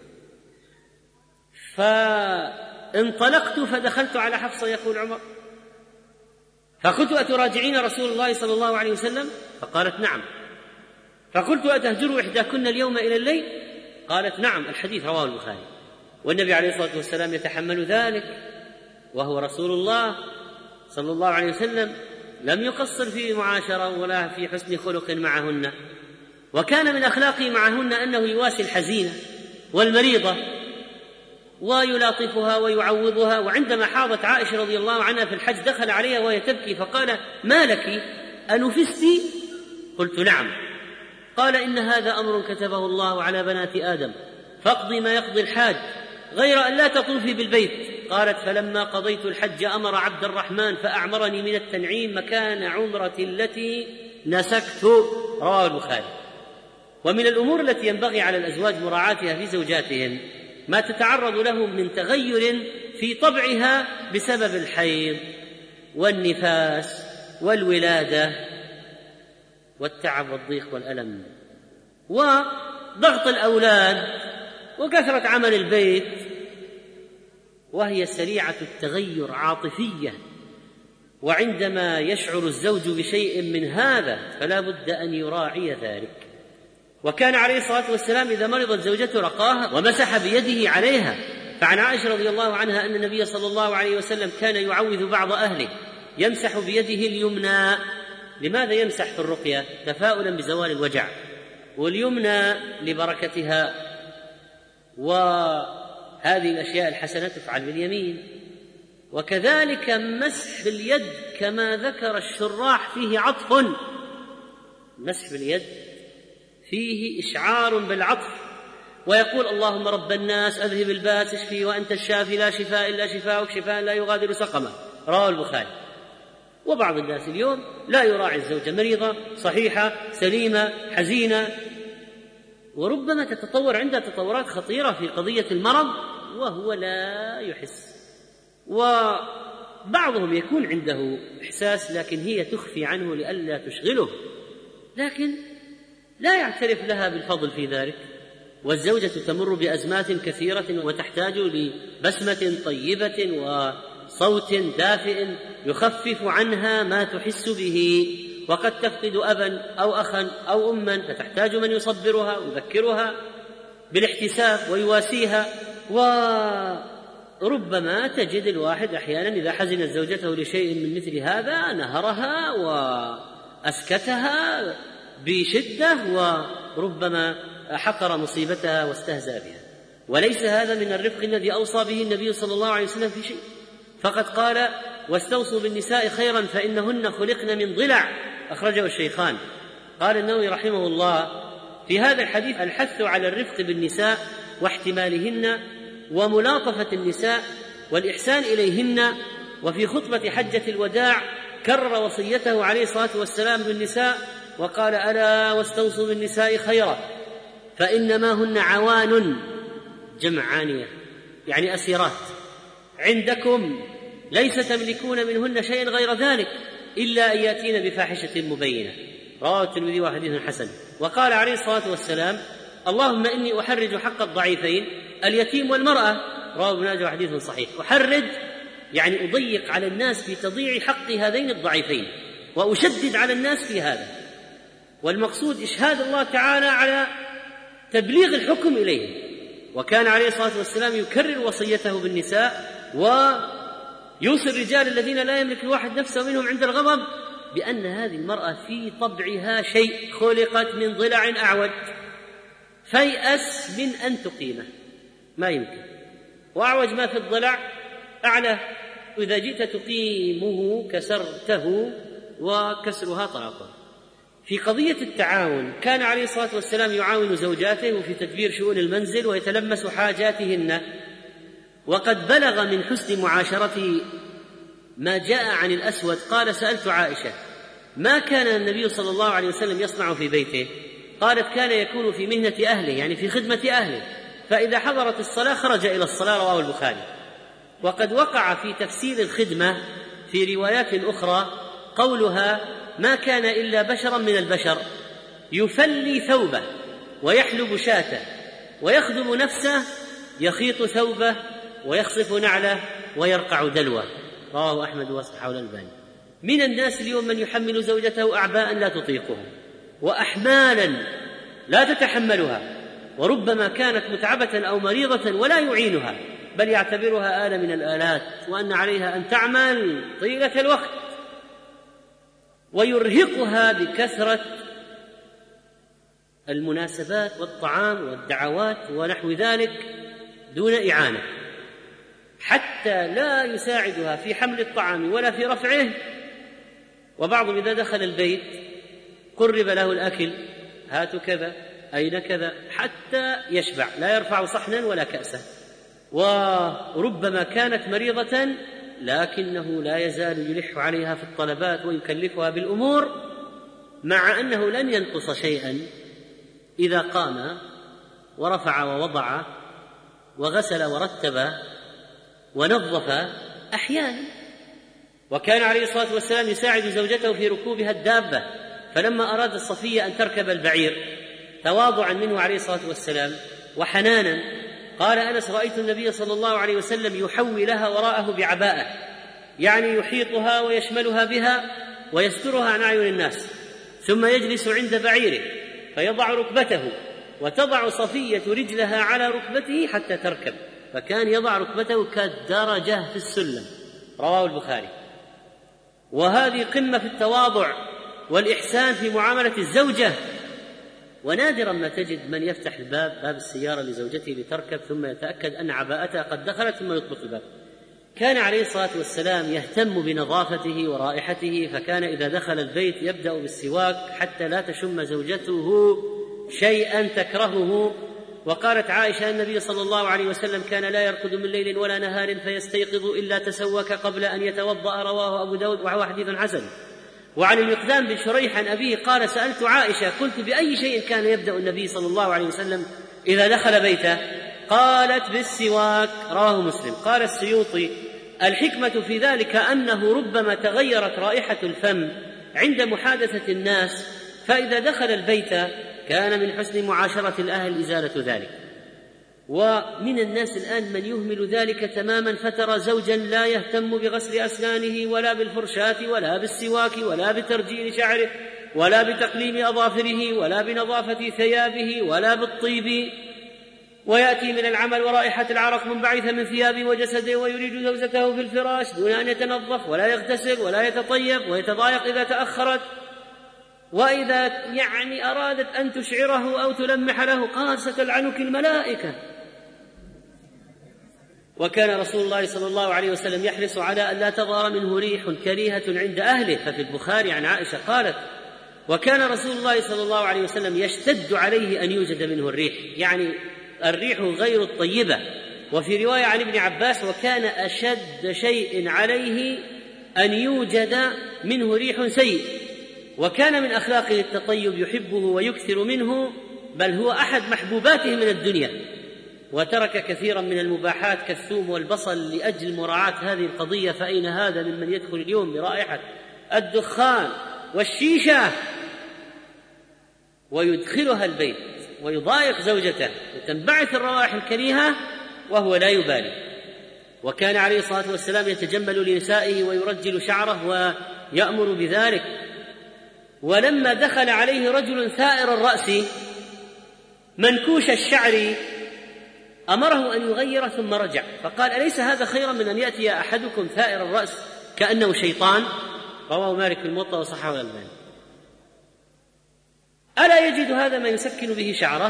C: فانطلقت فدخلت على حفصة، يقول عمر، فقلت: أتراجعين رسول الله صلى الله عليه وسلم؟ فقالت: نعم. فقلت: أتهجر إحداكن اليوم إلى الليل؟ قالت: نعم. الحديث رواه البخاري. والنبي عليه الصلاة والسلام يتحمل ذلك، وهو رسول الله صلى الله عليه وسلم لم يقصر في معاشرة ولا في حسن خلق معهن، وكان من أخلاقه معهن أنه يواسي الحزينة والمريضة ويلاطفها ويعوضها. وعندما حاضت عائشة رضي الله عنها في الحج دخل عليها وهي تبكي فقال: ما لك، أنفست؟ قلت: نعم. قال: إن هذا أمر كتبه الله على بنات آدم، فاقضي ما يقضي الحاج غير أن لا تطوفي بالبيت. قالت: فلما قضيت الحج أمر عبد الرحمن فأعمرني من التنعيم مكان عمرتي التي نسكت. رواه البخاري. ومن الأمور التي ينبغي على الأزواج مراعاتها في زوجاتهم ما تتعرض لهم من تغير في طبعها بسبب الحيض والنفاس والولادة والتعب والضيق والألم وضغط الأولاد وكثرة عمل البيت، وهي سريعة التغير عاطفيا. وعندما يشعر الزوج بشيء من هذا فلا بد أن يراعي ذلك وكان عليه الصلاة والسلام إذا مرضت زوجته رقاها ومسح بيده عليها. فعن عائشة رضي الله عنها أن النبي صلى الله عليه وسلم كان يعوذ بعض أهله يمسح بيده اليمنى. لماذا يمسح في الرقية؟ تفاؤلا بزوال الوجع، واليمنى لبركتها، وهذه الأشياء الحسنة تفعل باليمين. وكذلك مسح باليد كما ذكر الشراح فيه عطف، مسح باليد فيه إشعار بالعطف. ويقول اللهم رب الناس أذهب الباس اشفي وأنت الشافي لا شفاء إلا شفاءك شفاء لا يغادر سقما، رواه البخاري. وبعض الناس اليوم لا يراعي الزوجة مريضة صحيحة سليمة حزينة، وربما تتطور عندها تطورات خطيرة في قضية المرض وهو لا يحس. وبعضهم يكون عنده إحساس لكن هي تخفي عنه لئلا تشغله، لكن لا يعترف لها بالفضل في ذلك. والزوجة تمر بأزمات كثيرة وتحتاج لبسمة طيبة وصوت دافئ يخفف عنها ما تحس به، وقد تفقد أبا أو أخا أو أما فتحتاج من يصبرها ويذكرها بالاحتساب ويواسيها. وربما تجد الواحد أحيانا إذا حزنت زوجته لشيء من مثل هذا نهرها وأسكتها بشدة، وربما حقر مصيبتها واستهزأ بها. وليس هذا من الرفق الذي أوصى به النبي صلى الله عليه وسلم في شيء، فقد قال واستوصوا بالنساء خيرا فإنهن خلقن من ضلع، أخرجه الشيخان. قال النووي رحمه الله في هذا الحديث الحث على الرفق بالنساء واحتمالهن وملاطفة النساء والإحسان إليهن. وفي خطبة حجة الوداع كرر وصيته عليه الصلاة والسلام بالنساء وقال ألا واستوصوا بالنساء خيرا فإنما هن عوان، جمع عانية يعني أسيرات، عندكم ليس تملكون منهن شيئا غير ذلك إلا أن يأتين بفاحشة مبينة، رواه الترمذي وحديث حسن. وقال عليه الصلاة والسلام اللهم إني أحرج حق الضعيفين اليتيم والمرأة، رواه ابن ماجه وحديث صحيح. أحرج يعني أضيق على الناس في تضييع حق هذين الضعيفين وأشدد على الناس في هذا، والمقصود إشهاد الله تعالى على تبليغ الحكم إليه. وكان عليه الصلاة والسلام يكرر وصيته بالنساء ويوصي الرجال الذين لا يملك الواحد نفسه منهم عند الغضب بأن هذه المرأة في طبعها شيء خلقت من ضلع أعوج فيأس من أن تقيمه، ما يمكن، وأعوج ما في الضلع أعلى، إذا جئت تقيمه كسرته وكسرها طلاقه. في قضية التعاون كان عليه الصلاة والسلام يعاون زوجاته في تدبير شؤون المنزل ويتلمس حاجاتهن. وقد بلغ من حسن معاشرته ما جاء عن الأسود قال سألت عائشة ما كان النبي صلى الله عليه وسلم يصنع في بيته؟ قالت كان يكون في مهنة أهله يعني في خدمة أهله، فإذا حضرت الصلاة خرج إلى الصلاة، رواه البخاري. وقد وقع في تفسير الخدمة في روايات أخرى قولها ما كان إلا بشرا من البشر يفلي ثوبه ويحلب شاته ويخدم نفسه يخيط ثوبه ويخصف نعله ويرقع دلوه، رواه أحمد وصححه الألباني. من الناس اليوم من يحمل زوجته أعباء لا تطيقها وأحمالا لا تتحملها، وربما كانت متعبة أو مريضة ولا يعينها بل يعتبرها آلة من الآلات، وأن عليها أن تعمل طيلة الوقت، ويرهقها بكثرة المناسبات والطعام والدعوات ونحو ذلك دون إعانة، حتى لا يساعدها في حمل الطعام ولا في رفعه. وبعضهم إذا دخل البيت قرب له الأكل، هات كذا أين كذا، حتى يشبع، لا يرفع صحنا ولا كأسا. وربما كانت مريضة لكنه لا يزال يلح عليها في الطلبات ويكلفها بالأمور، مع أنه لن ينقص شيئا إذا قام ورفع ووضع وغسل ورتب ونظف أحيانا. وكان عليه الصلاة والسلام يساعد زوجته في ركوبها الدابة، فلما أراد الصفية أن تركب البعير تواضعا منه عليه الصلاة والسلام وحنانا قال أنس رأيت النبي صلى الله عليه وسلم يحوي لها وراءه بعباءة، يعني يحيطها ويشملها بها ويسترها عن أعين الناس، ثم يجلس عند بعيره فيضع ركبته وتضع صفية رجلها على ركبته حتى تركب، فكان يضع ركبته كالدرجة في السلم. رواه البخاري. وهذه قمة في التواضع والإحسان في معاملة الزوجة. ونادرا ما تجد من يفتح باب السيارة لزوجته لتركب ثم يتأكد أن عباءتها قد دخلت ثم يطبق الباب. كان عليه الصلاة والسلام يهتم بنظافته ورائحته، فكان إذا دخل البيت يبدأ بالسواك حتى لا تشم زوجته شيئا تكرهه. وقالت عائشة: النبي صلى الله عليه وسلم كان لا يرقد من ليل ولا نهار فيستيقظ إلا تسوك قبل أن يتوضأ. رواه أبو داود وهو حديث حسن. وعن المقدام بن شريح عن أبيه قال: سألت عائشة: قلت بأي شيء كان يبدأ النبي صلى الله عليه وسلم إذا دخل بيته؟ قالت: بالسواك. رواه مسلم. قال السيوطي: الحكمة في ذلك أنه ربما تغيرت رائحة الفم عند محادثة الناس، فإذا دخل البيت كان من حسن معاشرة الأهل إزالة ذلك. ومن الناس الآن من يهمل ذلك تماما، فترى زوجا لا يهتم بغسل أسنانه ولا بالفرشاة ولا بالسواك ولا بترجيل شعره ولا بتقليم أظافره ولا بنظافة ثيابه ولا بالطيب، ويأتي من العمل ورائحة العرق منبعثة من ثيابه وجسده ويريد زوجته في الفراش دون أن يتنظف ولا يغتسل ولا يتطيب، ويتضايق إذا تأخرت، وإذا أرادت أن تشعره أو تلمح له قال: ستلعنك الملائكة. وكان رسول الله صلى الله عليه وسلم يحرص على أن لا تظهر منه ريح كريهة عند أهله. ففي البخاري عن عائشة قالت: وكان رسول الله صلى الله عليه وسلم يشتد عليه أن يوجد منه الريح، يعني الريح غير الطيبة. وفي رواية عن ابن عباس: وكان أشد شيء عليه أن يوجد منه ريح سيء. وكان من أخلاقه التطيب، يحبه ويكثر منه، بل هو أحد محبوباته من الدنيا، وترك كثيرا من المباحات كالثوم والبصل لأجل مراعاة هذه القضية. فأين هذا ممن يدخل اليوم برائحة الدخان والشيشة ويدخلها البيت ويضايق زوجته وتنبعث الروائح الكريهة وهو لا يبالي. وكان عليه الصلاة والسلام يتجمل لنسائه ويرجل شعره ويأمر بذلك. ولما دخل عليه رجل ثائر الرأس منكوش الشعر أمره أن يغير ثم رجع، فقال: أليس هذا خيرا من أن يأتي أحدكم ثائر الرأس كأنه شيطان؟ رواه مالك في الموطأ وصححه الألباني. ألا يجد هذا ما يسكن به شعره؟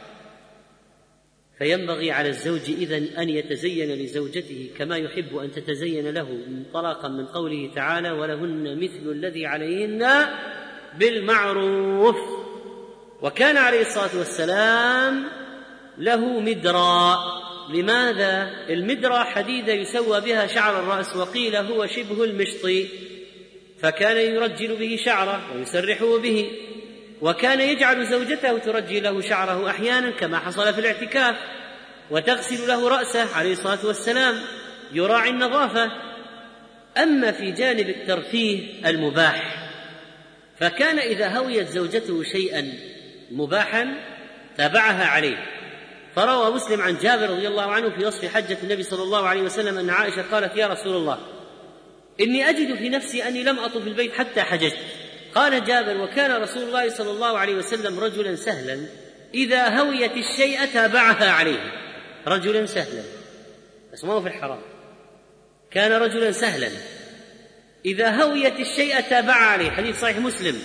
C: فينبغي على الزوج إذن أن يتزين لزوجته كما يحب أن تتزين له، انطلاقا من قوله تعالى: ولهن مثل الذي عليهن بالمعروف. وكان عليه الصلاة والسلام له مدرى. لماذا؟ المدرى حديدة يسوى بها شعر الرأس، وقيل هو شبه المشط، فكان يرجل به شعره ويسرحه به. وكان يجعل زوجته ترجي له شعره أحيانا كما حصل في الاعتكاف، وتغسل له رأسه عليه الصلاة والسلام، يراعي النظافة. أما في جانب الترفيه المباح، فكان إذا هويت زوجته شيئا مباحا تابعها عليه. فروى مسلم عن جابر رضي الله عنه في وصف حجة النبي صلى الله عليه وسلم أن عائشة قالت: يا رسول الله، إني أجد في نفسي أني لم أطف البيت حتى حججت. قال جابر: وكان رسول الله صلى الله عليه وسلم رجلا سهلا، إذا هويت الشيء تابعها عليه. رجلا سهلا، بس ما هو في الحرام، كان رجلا سهلا إذا هويت الشيء تابعها عليه. حديث صحيح مسلم،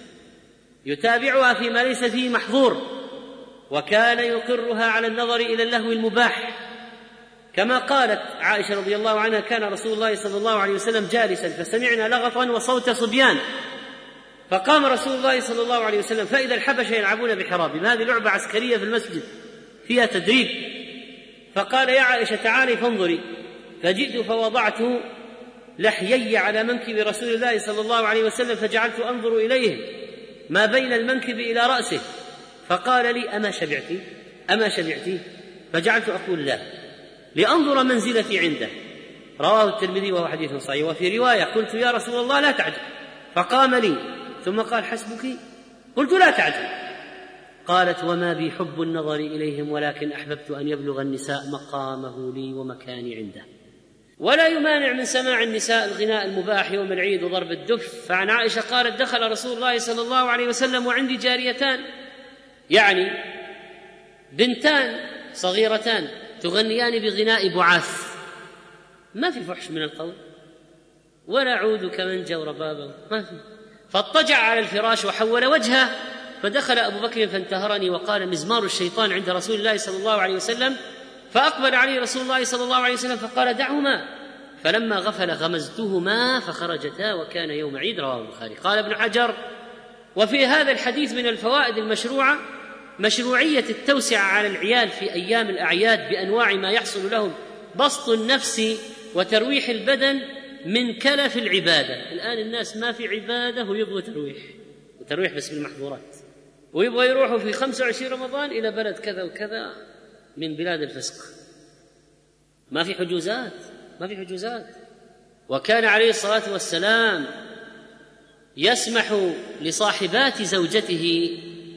C: يتابعها فيما ليس فيه محظور، وكان يقرها على النظر إلى اللهو المباح. كما قالت عائشة رضي الله عنها: كان رسول الله صلى الله عليه وسلم جالسا فسمعنا لغطا وصوت صبيان، فقام رسول الله صلى الله عليه وسلم فإذا الحبشة يلعبون بحرابهم. هذه لعبة عسكرية في المسجد فيها تدريب. فقال: يا عائشة تعالي فانظري. فجئت فوضعت لحيي على منكب رسول الله صلى الله عليه وسلم، فجعلت أنظر إليه ما بين المنكب إلى رأسه، فقال لي: أما شبعتي؟ فجعلت أقول: لا، لأنظر منزلتي عنده. رواه الترمذي وهو حديث صحيح. وفي رواية: قلت: يا رسول الله لا تعجل. فقام لي ثم قال: حسبك؟ قلت: لا تعجل. قالت: وما بي حب النظر إليهم، ولكن أحببت أن يبلغ النساء مقامه لي ومكاني عنده. ولا يمانع من سماع النساء الغناء المباح يوم العيد وضرب الدف. فعن عائشة قالت: دخل رسول الله صلى الله عليه وسلم وعندي جاريتان يعني بنتان صغيرتان تغنيان بغناء بعاث، ما في فحش من القول ولا عود كمنجة وربابة، ما في. فاضطجع على الفراش وحول وجهه، فدخل أبو بكر فانتهرني وقال: مزمار الشيطان عند رسول الله صلى الله عليه وسلم. فأقبل عليه رسول الله صلى الله عليه وسلم فقال: دعهما. فلما غفل غمزتهما فخرجتا، وكان يوم عيد. رواه البخاري. قال ابن حجر: وفي هذا الحديث من الفوائد المشروعة مشروعية التوسعة على العيال في أيام الأعياد بأنواع ما يحصل لهم بسط النفس وترويح البدن من كلف العبادة. الآن الناس ما في عبادة ويبغوا ترويح بس بالمحظورات، ويبغوا يروحوا في 25 رمضان إلى بلد كذا وكذا من بلاد الفسق، ما في حجوزات. وكان عليه الصلاة والسلام يسمح لصاحبات زوجته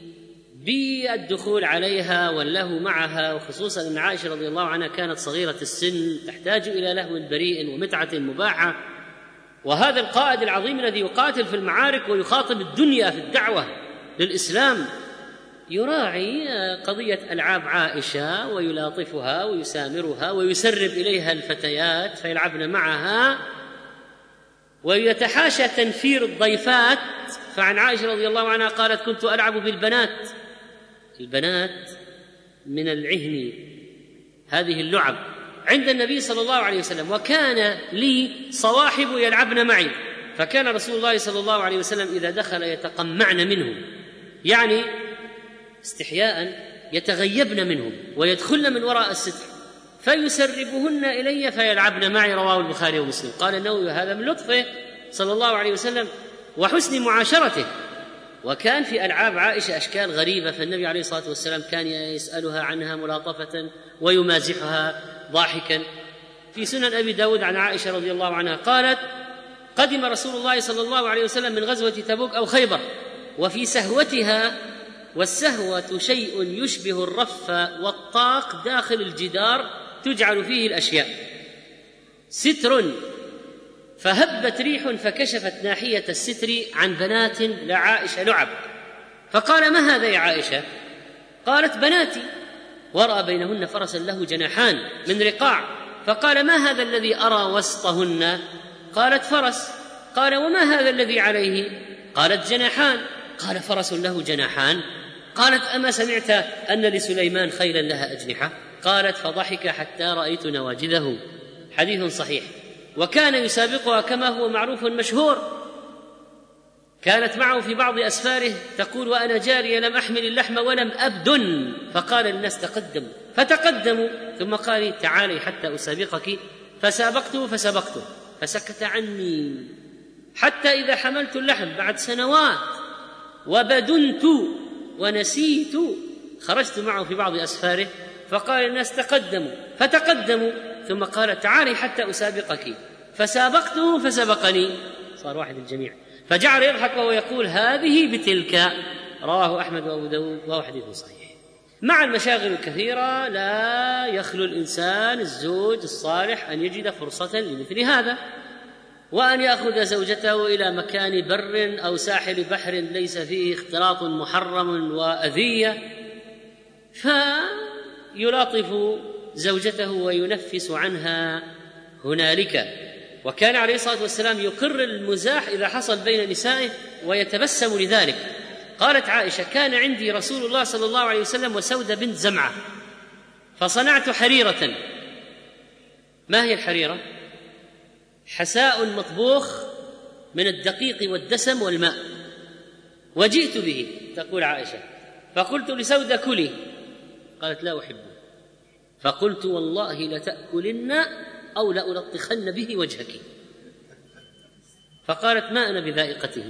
C: بالدخول عليها واللهو معها، وخصوصا أن عائشة رضي الله عنها كانت صغيرة السن تحتاج إلى لهو بريء ومتعة مباحة. وهذا القائد العظيم الذي يقاتل في المعارك ويخاطب الدنيا في الدعوة للإسلام يراعي قضية ألعاب عائشة ويلاطفها ويسامرها ويسرب إليها الفتيات فيلعبن معها، ويتحاشى تنفير الضيفات. فعن عائشة رضي الله عنها قالت: كنت ألعب بالبنات، البنات من العهن، هذه اللعب، عند النبي صلى الله عليه وسلم، وكان لي صواحب يلعبن معي، فكان رسول الله صلى الله عليه وسلم إذا دخل يتقمعن منهم، يعني استحياء يتغيبن منهم ويدخلن من وراء الستر فيسربهن إلي فيلعبن معي. رواه البخاري ومسلم. قال النووي: هذا من لطفه صلى الله عليه وسلم وحسن معاشرته. وكان في ألعاب عائشة أشكال غريبة، فالنبي عليه الصلاة والسلام كان يسألها عنها ملاطفة ويمازحها ضاحكا. في سنن أبي داود عن عائشة رضي الله عنها قالت: قدم رسول الله صلى الله عليه وسلم من غزوة تبوك أو خيبر وفي سهوتها، والسهوة شيء يشبه الرف والطاق داخل الجدار تجعل فيه الأشياء، ستر، فهبت ريح فكشفت ناحية الستر عن بنات لعائشة لعب، فقال: ما هذا يا عائشة؟ قالت: بناتي. ورأى بينهن فرسا له جناحان من رقاع، فقال: ما هذا الذي أرى وسطهن؟ قالت: فرس. قال: وما هذا الذي عليه؟ قالت: جناحان. قال: فرس له جناحان؟ قالت: أما سمعت أن لسليمان خيلا لها أجنحة؟ قالت: فضحك حتى رأيت نواجذه. حديث صحيح. وكان يسابقها كما هو معروف مشهور، كانت معه في بعض أسفاره تقول: وأنا جارية لم أحمل اللحم ولم أبدن، فقال للناس: تقدموا، فتقدموا، ثم قال: تعالي حتى أسابقك، فسابقته فسبقته، فسكت عني حتى إذا حملت اللحم بعد سنوات وبدنت ونسيت خرجت معه في بعض أسفاره، فقال الناس: تقدموا، فتقدموا، ثم قال: تعالي حتى أسابقك، فسابقته فسبقني، صار واحد الجميع، فجعل يضحك وهو يقول: هذه بتلك. رواه أحمد وأبو داود وهو حديث صحيح. مع المشاغل الكثيرة لا يخلو الإنسان الزوج الصالح أن يجد فرصة لمثل هذا، وأن يأخذ زوجته إلى مكان بر أو ساحل بحر ليس فيه اختلاط محرم وأذية، فيلاطف زوجته وينفس عنها هنالك. وكان عليه الصلاة والسلام يقر المزاح إذا حصل بين نسائه ويتبسم لذلك. قالت عائشة: كان عندي رسول الله صلى الله عليه وسلم وسودة بنت زمعة، فصنعت حريرة. ما هي الحريرة؟ حساء مطبوخ من الدقيق والدسم والماء، وجئت به، تقول عائشة، فقلت لسودة: كلي. قالت: لا أحبه. فقلت: والله لتأكلن أو لألطخن به وجهك. فقالت: ما أنا بذائقته.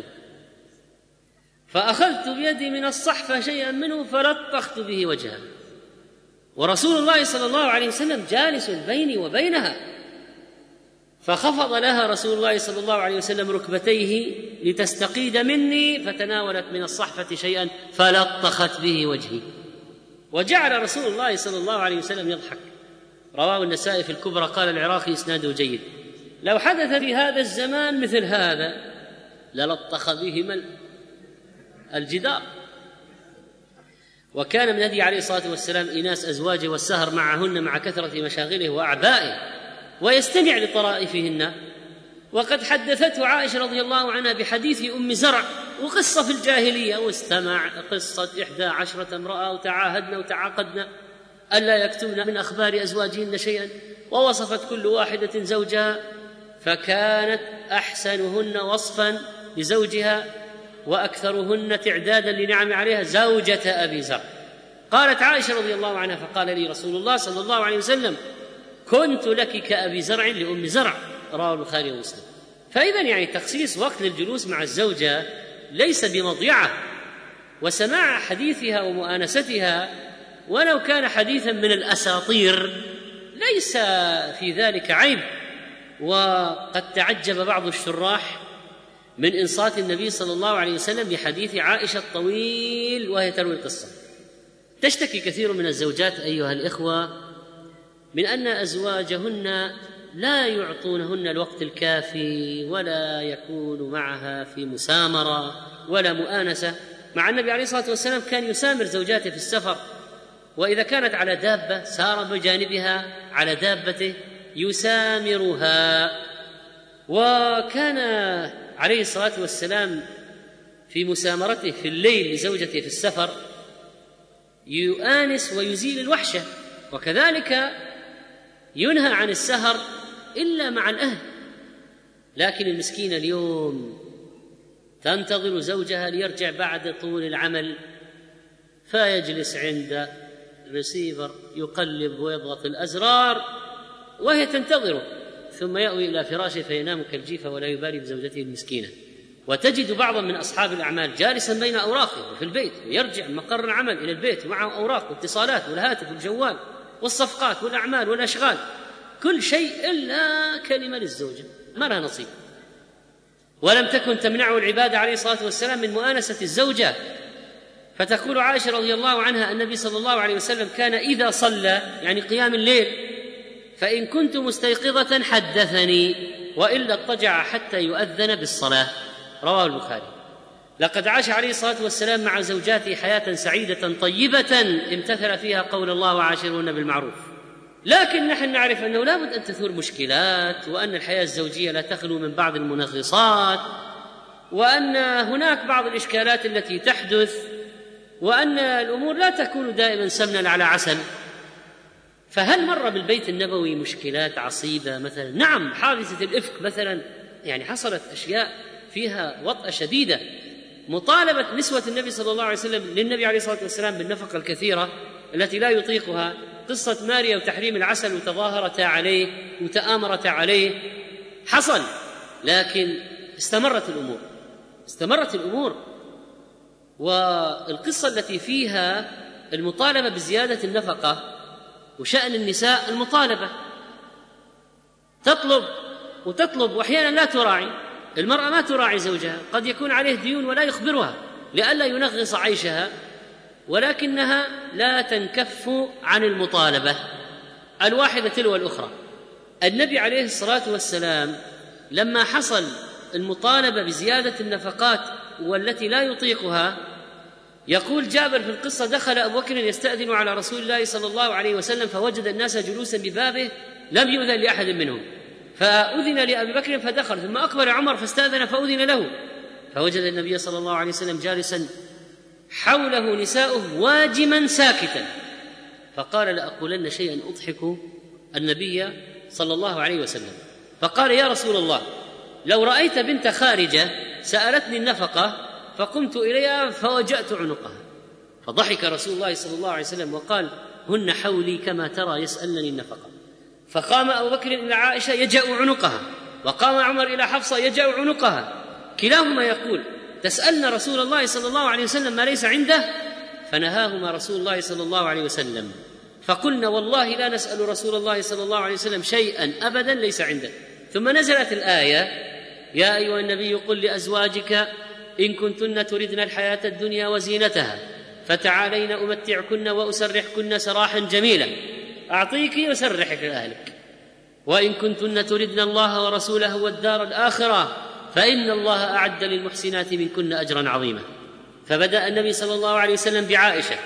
C: فأخذت بيدي من الصحفة شيئا منه فلطخت به وجهها، ورسول الله صلى الله عليه وسلم جالس بيني وبينها، فخفض لها رسول الله صلى الله عليه وسلم ركبتيه لتستقيد مني، فتناولت من الصحفة شيئا فلطخت به وجهي، وجعل رسول الله صلى الله عليه وسلم يضحك. رواه النسائي في الكبرى. قال العراقي: إسناده جيد. لو حدث في هذا الزمان مثل هذا للطخ بهما الجدار. وكان من هدي عليه الصلاة والسلام إيناس أزواجه والسهر معهن مع كثرة مشاغله وأعبائه، ويستمع لطرائفهن. وقد حدثته عائشة رضي الله عنها بحديث أم زرع وقصة في الجاهلية، واستمع قصة 11 امرأة وتعاهدن وتعاقدن ألا يكتمن من أخبار أزواجهن شيئا، ووصفت كل واحدة زوجها، فكانت أحسنهن وصفا لزوجها وأكثرهن تعدادا لنعم عليها زوجة أبي زرع. قالت عائشة رضي الله عنها: فقال لي رسول الله صلى الله عليه وسلم: كنت لك كأبي زرع لأم زرع. رواه البخاري ومسلم. فإذا يعني تخصيص وقت للجلوس مع الزوجة ليس بمضيعة، وسماع حديثها ومؤانستها ولو كان حديثا من الأساطير ليس في ذلك عيب. وقد تعجب بعض الشراح من إنصات النبي صلى الله عليه وسلم بحديث عائشة الطويل وهي تروي القصة. تشتكي كثير من الزوجات أيها الإخوة من أن أزواجهن لا يعطونهن الوقت الكافي، ولا يكون معها في مسامرة ولا مؤانسة، مع النبي عليه الصلاة والسلام كان يسامر زوجاته في السفر، وإذا كانت على دابة سار بجانبها على دابته يسامرها. وكان عليه الصلاة والسلام في مسامرته في الليل لزوجته في السفر يؤانس ويزيل الوحشة، وكذلك ينهى عن السهر إلا مع الأهل. لكن المسكينة اليوم تنتظر زوجها ليرجع بعد طول العمل، فيجلس عند الريسيفر يقلب ويضغط الأزرار وهي تنتظره، ثم يأوي إلى فراشه فينام كالجيفة ولا يبالي بزوجته المسكينة. وتجد بعضا من أصحاب الأعمال جالسا بين أوراقه في البيت، ويرجع من مقر العمل إلى البيت معه أوراق واتصالات والهاتف والجوال والصفقات والأعمال والأشغال، كل شيء إلا كلمة للزوجة، ما لها نصيب. ولم تكن تمنعه العبادة عليه الصلاة والسلام من مؤانسة الزوجة. فتقول عائشة رضي الله عنها: النبي صلى الله عليه وسلم كان إذا صلى، يعني قيام الليل، فإن كنت مستيقظة حدثني، وإلا اضطجع حتى يؤذن بالصلاة. رواه البخاري. لقد عاش عليه الصلاة والسلام مع زوجاته حياة سعيدة طيبة امتثل فيها قول الله: وعاشرهن بالمعروف. لكن نحن نعرف أنه لا بد أن تثور مشكلات، وأن الحياة الزوجية لا تخلو من بعض المنغصات، وأن هناك بعض الإشكالات التي تحدث، وأن الأمور لا تكون دائما سمنا على عسل. فهل مر بالبيت النبوي مشكلات عصيبة مثلا؟ نعم، حادثة الإفك مثلا، يعني حصلت أشياء فيها وطأة شديدة، مطالبة نسوة النبي صلى الله عليه وسلم للنبي عليه الصلاة والسلام بالنفقة الكثيرة التي لا يطيقها، قصة ماريا وتحريم العسل وتظاهرتا عليه وتآمرتا عليه، حصل. لكن استمرت الأمور. والقصة التي فيها المطالبة بزيادة النفقة وشأن النساء المطالبة، تطلب وأحيانا لا تراعي. المرأة ما تراعي زوجها، قد يكون عليه ديون ولا يخبرها لئلا ينغص عيشها، ولكنها لا تنكف عن المطالبة الواحدة تلو الأخرى. النبي عليه الصلاة والسلام لما حصل المطالبة بزيادة النفقات والتي لا يطيقها، يقول جابر في القصة: دخل أبو بكر يستأذن على رسول الله صلى الله عليه وسلم فوجد الناس جلوسا ببابه لم يؤذن لأحد منهم، فأذن لأبي بكر فدخل، ثم أقبل عمر فاستأذن فأذن له، فوجد النبي صلى الله عليه وسلم جالسا حوله نساؤه واجما ساكتا، فقال: لأقولن شيئا أضحك النبي صلى الله عليه وسلم. فقال: يا رسول الله، لو رأيت بنت خارجة سألتني النفقة فقمت إليها فوجأت عنقها. فضحك رسول الله صلى الله عليه وسلم وقال: هن حولي كما ترى يسألني النفقة. فقام أبو بكر إلى عائشة يجأ عنقها، وقام عمر إلى حفصة يجأ عنقها، كلاهما يقول: تسألن رسول الله صلى الله عليه وسلم ما ليس عنده؟ فنهاهما رسول الله صلى الله عليه وسلم. فقلنا: والله لا نسأل رسول الله صلى الله عليه وسلم شيئا أبدا ليس عنده. ثم نزلت الآية: يا أيها النبي قل لأزواجك إن كنتن تردن الحياة الدنيا وزينتها فتعالين أمتعكن وأسرحكن سراحا جميلا، أعطيك وسرحك لأهلك. وإن كنتن تردن الله ورسوله والدار الآخرة فإن الله أعد للمحسنات منكن أجرا عظيما. فبدأ النبي صلى الله عليه وسلم بعائشة،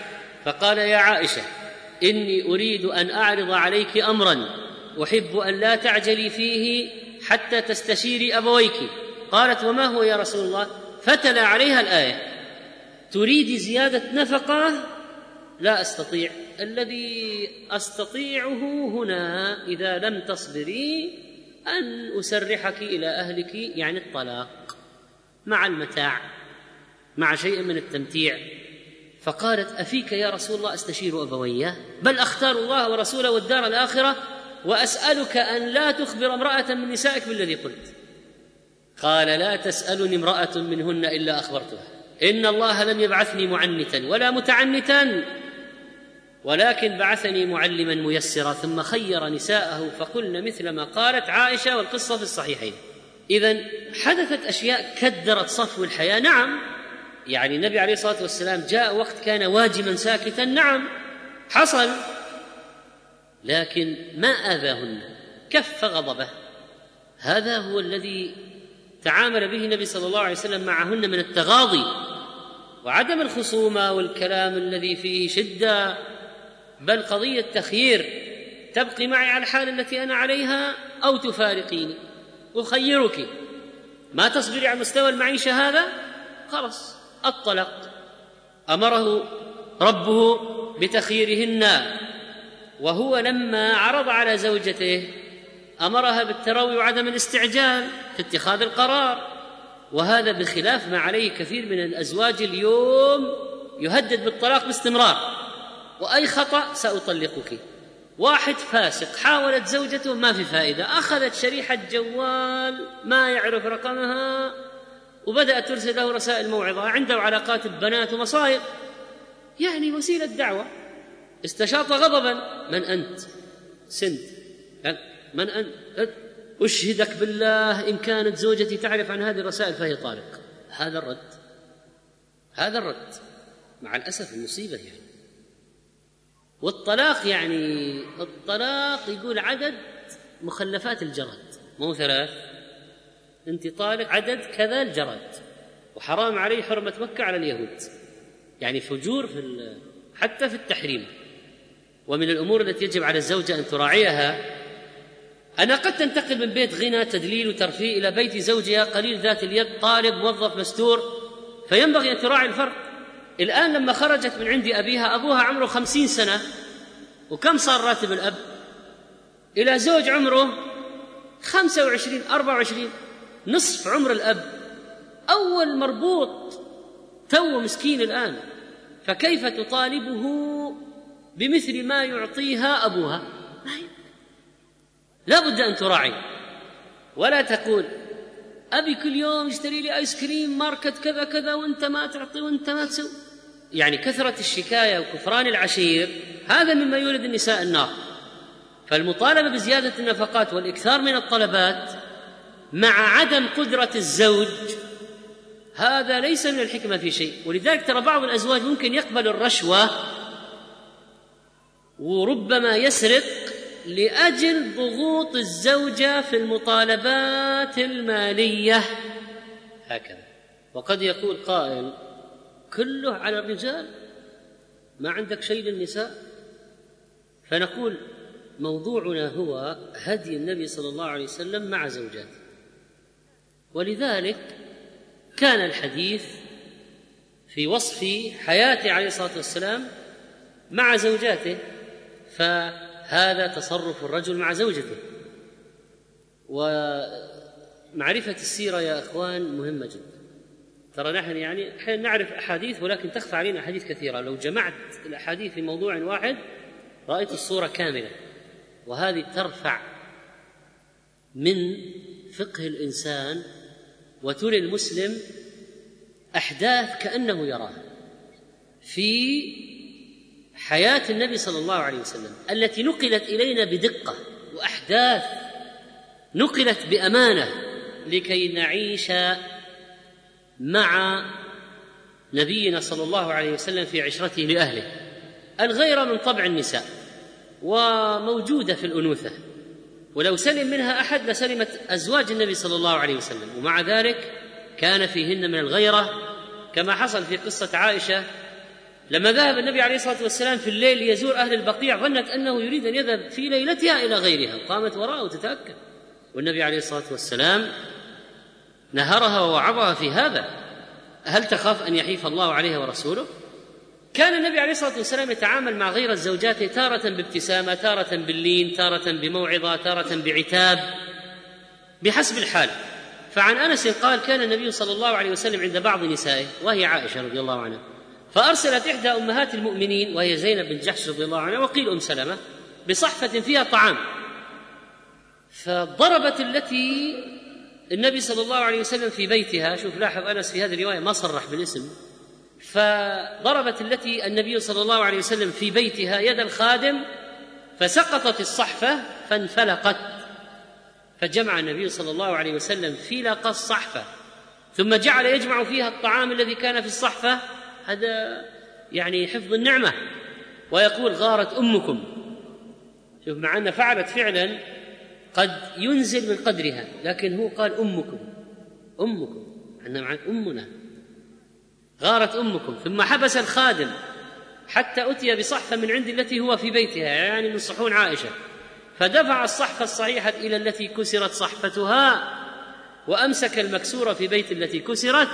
C: فقال: يا عائشة، إني أريد أن أعرض عليك أمرا أحب أن لا تعجلي فيه حتى تستشيري أبويك. قالت: وما هو يا رسول الله؟ فتلا عليها الآية: تريد زيادة نفقة؟ لا أستطيع، الذي أستطيعه هنا إذا لم تصبري أن أسرحك إلى أهلك، يعني الطلاق مع المتاع، مع شيء من التمتيع. فقالت: أفيك يا رسول الله أستشير أبوي؟ بل أختار الله ورسوله والدار الآخرة، وأسألك أن لا تخبر امرأة من نسائك بالذي قلت. قال: لا تسألني امرأة منهن إلا أخبرتها، إن الله لم يبعثني معنتا ولا متعنتا، ولكن بعثني معلما ميسرا. ثم خير نساءه فقلن مثل ما قالت عائشة، والقصة في الصحيحين. إذن حدثت أشياء كدرت صفو الحياة. نعم، يعني النبي عليه الصلاة والسلام جاء وقت كان واجما ساكتا، نعم حصل، لكن ما آذاهن، كف غضبه. هذا هو الذي تعامل به النبي صلى الله عليه وسلم معهن من التغاضي وعدم الخصومة والكلام الذي فيه شدة، بل قضية تخيير: تبقي معي على الحال التي أنا عليها أو تفارقيني، أخيرك، ما تصبري على مستوى المعيشة هذا، خلاص الطلاق. أمره ربه بتخييرهن، وهو لما عرض على زوجته أمرها بالتروي وعدم الاستعجال في اتخاذ القرار، وهذا بخلاف ما عليه كثير من الأزواج اليوم، يهدد بالطلاق باستمرار، وأي خطأ سأطلقك. واحد فاسق حاولت زوجته، ما في فائدة، أخذت شريحة جوال ما يعرف رقمها وبدأت ترسل له رسائل موعظة، عنده علاقات ببنات ومصائب، يعني وسيلة دعوة. استشاط غضبا: من أنت؟ سند. من أنت؟ أشهدك بالله إن كانت زوجتي تعرف عن هذه الرسائل فهي طالق. هذا الرد، هذا الرد مع الأسف المصيبة يعني. والطلاق يعني الطلاق يقول عدد مخلفات الجراد، مو 3، أنت طالق عدد كذا الجراد، وحرام عليه حرمة مكة على اليهود، يعني فجور حتى في التحريم. ومن الأمور التي يجب على الزوجة أن تراعيها أنها قد تنتقل من بيت غنى تدليل وترفيه إلى بيت زوجها قليل ذات اليد، طالب موظف مستور، فينبغي أن تراعي الفرق. الآن لما خرجت من عند أبيها، أبوها عمره 50 سنة، وكم صار راتب الأب؟ إلى زوج عمره 25 24، نصف عمر الأب، أول مربوط، تو مسكين الآن، فكيف تطالبه بمثل ما يعطيها أبوها؟ لا بد أن تراعي، ولا تقول أبي كل يوم يشتري لي آيس كريم ماركة كذا كذا وأنت ما تعطي وأنت ما تسوي. يعني كثرة الشكاية وكفران العشير هذا مما يولد النساء النار. فالمطالبة بزيادة النفقات والإكثار من الطلبات مع عدم قدرة الزوج هذا ليس من الحكمة في شيء. ولذلك ترى بعض الأزواج ممكن يقبل الرشوة وربما يسرق لأجل ضغوط الزوجة في المطالبات المالية هكذا. وقد يقول قائل: كله على الرجال، ما عندك شيء للنساء؟ فنقول موضوعنا هو هدي النبي صلى الله عليه وسلم مع زوجاته، ولذلك كان الحديث في وصف حياته عليه الصلاة والسلام مع زوجاته، فهذا تصرف الرجل مع زوجته. ومعرفة السيرة يا أخوان مهمة جدا. ترى نحن يعني أحيانا نعرف أحاديث ولكن تخفى علينا أحاديث كثيرة، لو جمعت الأحاديث في موضوع واحد رأيت الصورة كاملة، وهذه ترفع من فقه الإنسان وتري المسلم أحداث كأنه يراها في حياة النبي صلى الله عليه وسلم التي نقلت إلينا بدقة، وأحداث نقلت بأمانة لكي نعيش مع نبينا صلى الله عليه وسلم في عشرته لأهله. الغيرة من طبع النساء وموجودة في الأنوثة، ولو سلم منها أحد لسلمت أزواج النبي صلى الله عليه وسلم، ومع ذلك كان فيهن من الغيرة، كما حصل في قصة عائشة لما ذهب النبي عليه الصلاة والسلام في الليل ليزور أهل البقيع ظنت أنه يريد أن يذهب في ليلتها إلى غيرها، قامت وراءه تتأكد، والنبي عليه الصلاة والسلام نهرها ووعظها في هذا. هل تخاف أن يحيف الله عليها ورسوله؟ كان النبي عليه الصلاة والسلام يتعامل مع غير الزوجات تارة بابتسامة، تارة باللين، تارة بموعظة، تارة بعتاب، بحسب الحال. فعن أنس قال: كان النبي صلى الله عليه وسلم عند بعض نسائه وهي عائشة رضي الله عنها، فأرسلت إحدى أمهات المؤمنين وهي زينب بنت جحش رضي الله عنها وقيل أم سلمة بصحفة فيها طعام، فضربت التي النبي صلى الله عليه وسلم في بيتها. شوف لاحظ أنس في هذه الرواية ما صرح بالاسم، فضربت التي النبي صلى الله عليه وسلم في بيتها يد الخادم فسقطت الصحفة فانفلقت، فجمع النبي صلى الله عليه وسلم فلق الصحفة ثم جعل يجمع فيها الطعام الذي كان في الصحفة، هذا يعني حفظ النعمة، ويقول: غارت أمكم. شوف، مع أن فعلت فعلا قد ينزل من قدرها، لكن هو قال: أمكم، أمكم، عندنا مع أمنا، غارت أمكم. ثم حبس الخادم حتى أتي بصحفة من عند التي هو في بيتها، يعني من صحون عائشة، فدفع الصحفة الصحيحة إلى التي كسرت صحفتها وأمسك المكسور في بيت التي كسرت.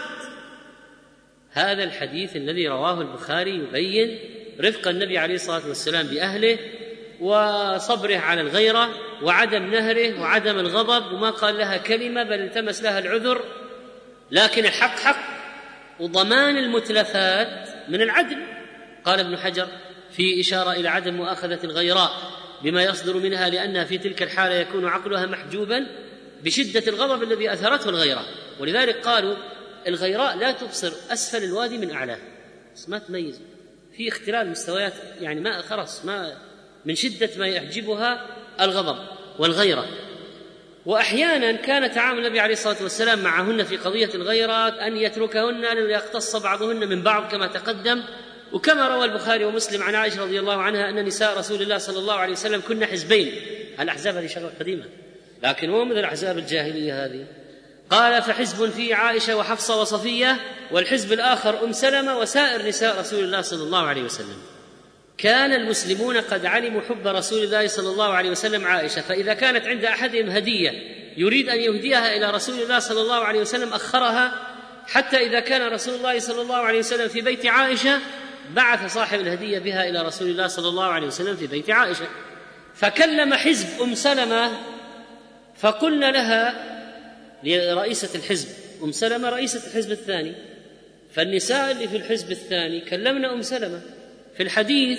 C: هذا الحديث الذي رواه البخاري يبين رفق النبي عليه الصلاة والسلام بأهله وصبره على الغيرة وعدم نهره وعدم الغضب، وما قال لها كلمة بل التمس لها العذر، لكن الحق حق، وضمان المتلفات من العدل. قال ابن حجر في إشارة إلى عدم مؤاخذة الغيراء بما يصدر منها، لأنها في تلك الحالة يكون عقلها محجوبا بشدة الغضب الذي أثرته الغيراء، ولذلك قالوا الغيراء لا تبصر أسفل الوادي من أعلاه، ما تميز، في اختلال مستويات، يعني ما خرص، ما من شدة ما يحجبها الغضب والغيرة. وأحيانا كان تعامل النبي عليه الصلاة والسلام معهن في قضية الغيرة أن يتركهن ليقتص بعضهن من بعض كما تقدم، وكما روى البخاري ومسلم عن عائشة رضي الله عنها أن نساء رسول الله صلى الله عليه وسلم كن حزبين. الأحزاب هذه شغلة قديمة، لكن هو مثل الأحزاب الجاهلية هذه. قال: فحزب فيه عائشة وحفصة وصفية، والحزب الآخر أم سلمة وسائر نساء رسول الله صلى الله عليه وسلم. كان المسلمون قد علموا حب رسول الله صلى الله عليه وسلم عائشة، فإذا كانت عند أحدهم هدية يريد أن يهديها إلى رسول الله صلى الله عليه وسلم أخرها، حتى إذا كان رسول الله صلى الله عليه وسلم في بيت عائشة بعث صاحب الهدية بها إلى رسول الله صلى الله عليه وسلم في بيت عائشة. فكلم حزب أم سلمة فقلنا لها، لرئيسة الحزب أم سلمة رئيسة الحزب الثاني، فالنساء اللي في الحزب الثاني كلمنا أم سلمة في الحديث،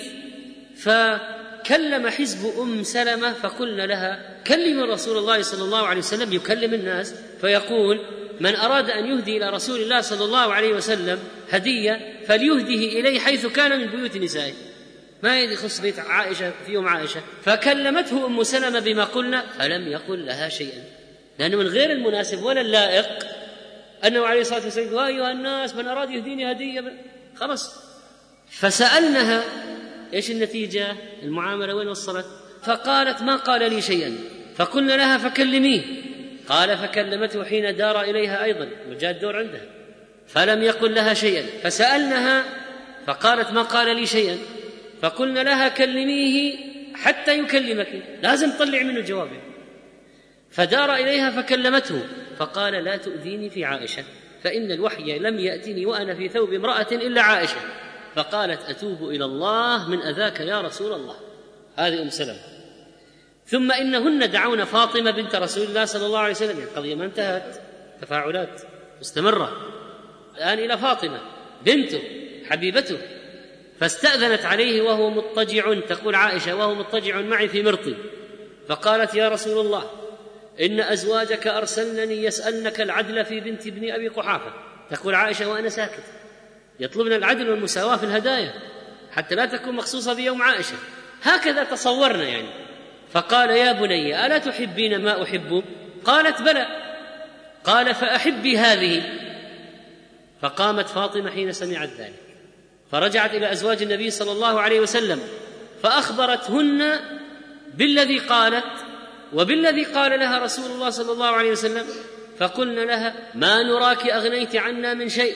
C: فكلم حزب أم سلمة فقلنا لها: كلم رسول الله صلى الله عليه وسلم يكلم الناس، فيقول: من أراد أن يهدي إلى رسول الله صلى الله عليه وسلم هدية فليهديه إليه حيث كان من بيوت نسائه، ما يخص بيت عائشة في يوم عائشة. فكلمته أم سلمة بما قلنا فلم يقل لها شيئا، لأنه من غير المناسب ولا اللائق أنه عليه الصلاة والسلام يقول: أيها الناس من أراد يهديني هدية، خلاص. فسألناها إيش النتيجة، المعاملة وين وصلت؟ فقالت: ما قال لي شيئا. فقلنا لها: فكلميه. قال: فكلمته حين دار إليها أيضا، وجاء الدور عندها، فلم يقل لها شيئا. فسألناها فقالت: ما قال لي شيئا. فقلنا لها: كلميه حتى يكلمك، لازم تطلع منه جوابه. فدار إليها فكلمته، فقال: لا تؤذيني في عائشة، فإن الوحي لم يأتني وأنا في ثوب امرأة إلا عائشة. فقالت: أتوب إلى الله من أذاك يا رسول الله. هذه أم سلمة. ثم إنهن دعون فاطمة بنت رسول الله صلى الله عليه وسلم، يعني قضية ما انتهت، تفاعلات مستمرة الآن إلى فاطمة بنته حبيبته، فاستأذنت عليه وهو مضطجع، تقول عائشة: وهو مضطجع معي في مرطي، فقالت: يا رسول الله، إن أزواجك أرسلنني يسألنك العدل في بنت ابن أبي قحافة، تقول عائشة وأنا ساكت، يطلبن العدل والمساواة في الهدايا حتى لا تكون مخصوصة بيوم عائشة، هكذا تصورنا يعني. فقال: يا بني، ألا تحبين ما أحب؟ قالت: بلى. قال: فأحبي هذه. فقامت فاطمة حين سمعت ذلك، فرجعت إلى أزواج النبي صلى الله عليه وسلم فأخبرتهن بالذي قالت وبالذي قال لها رسول الله صلى الله عليه وسلم، فقلن لها: ما نراك أغنيت عنا من شيء،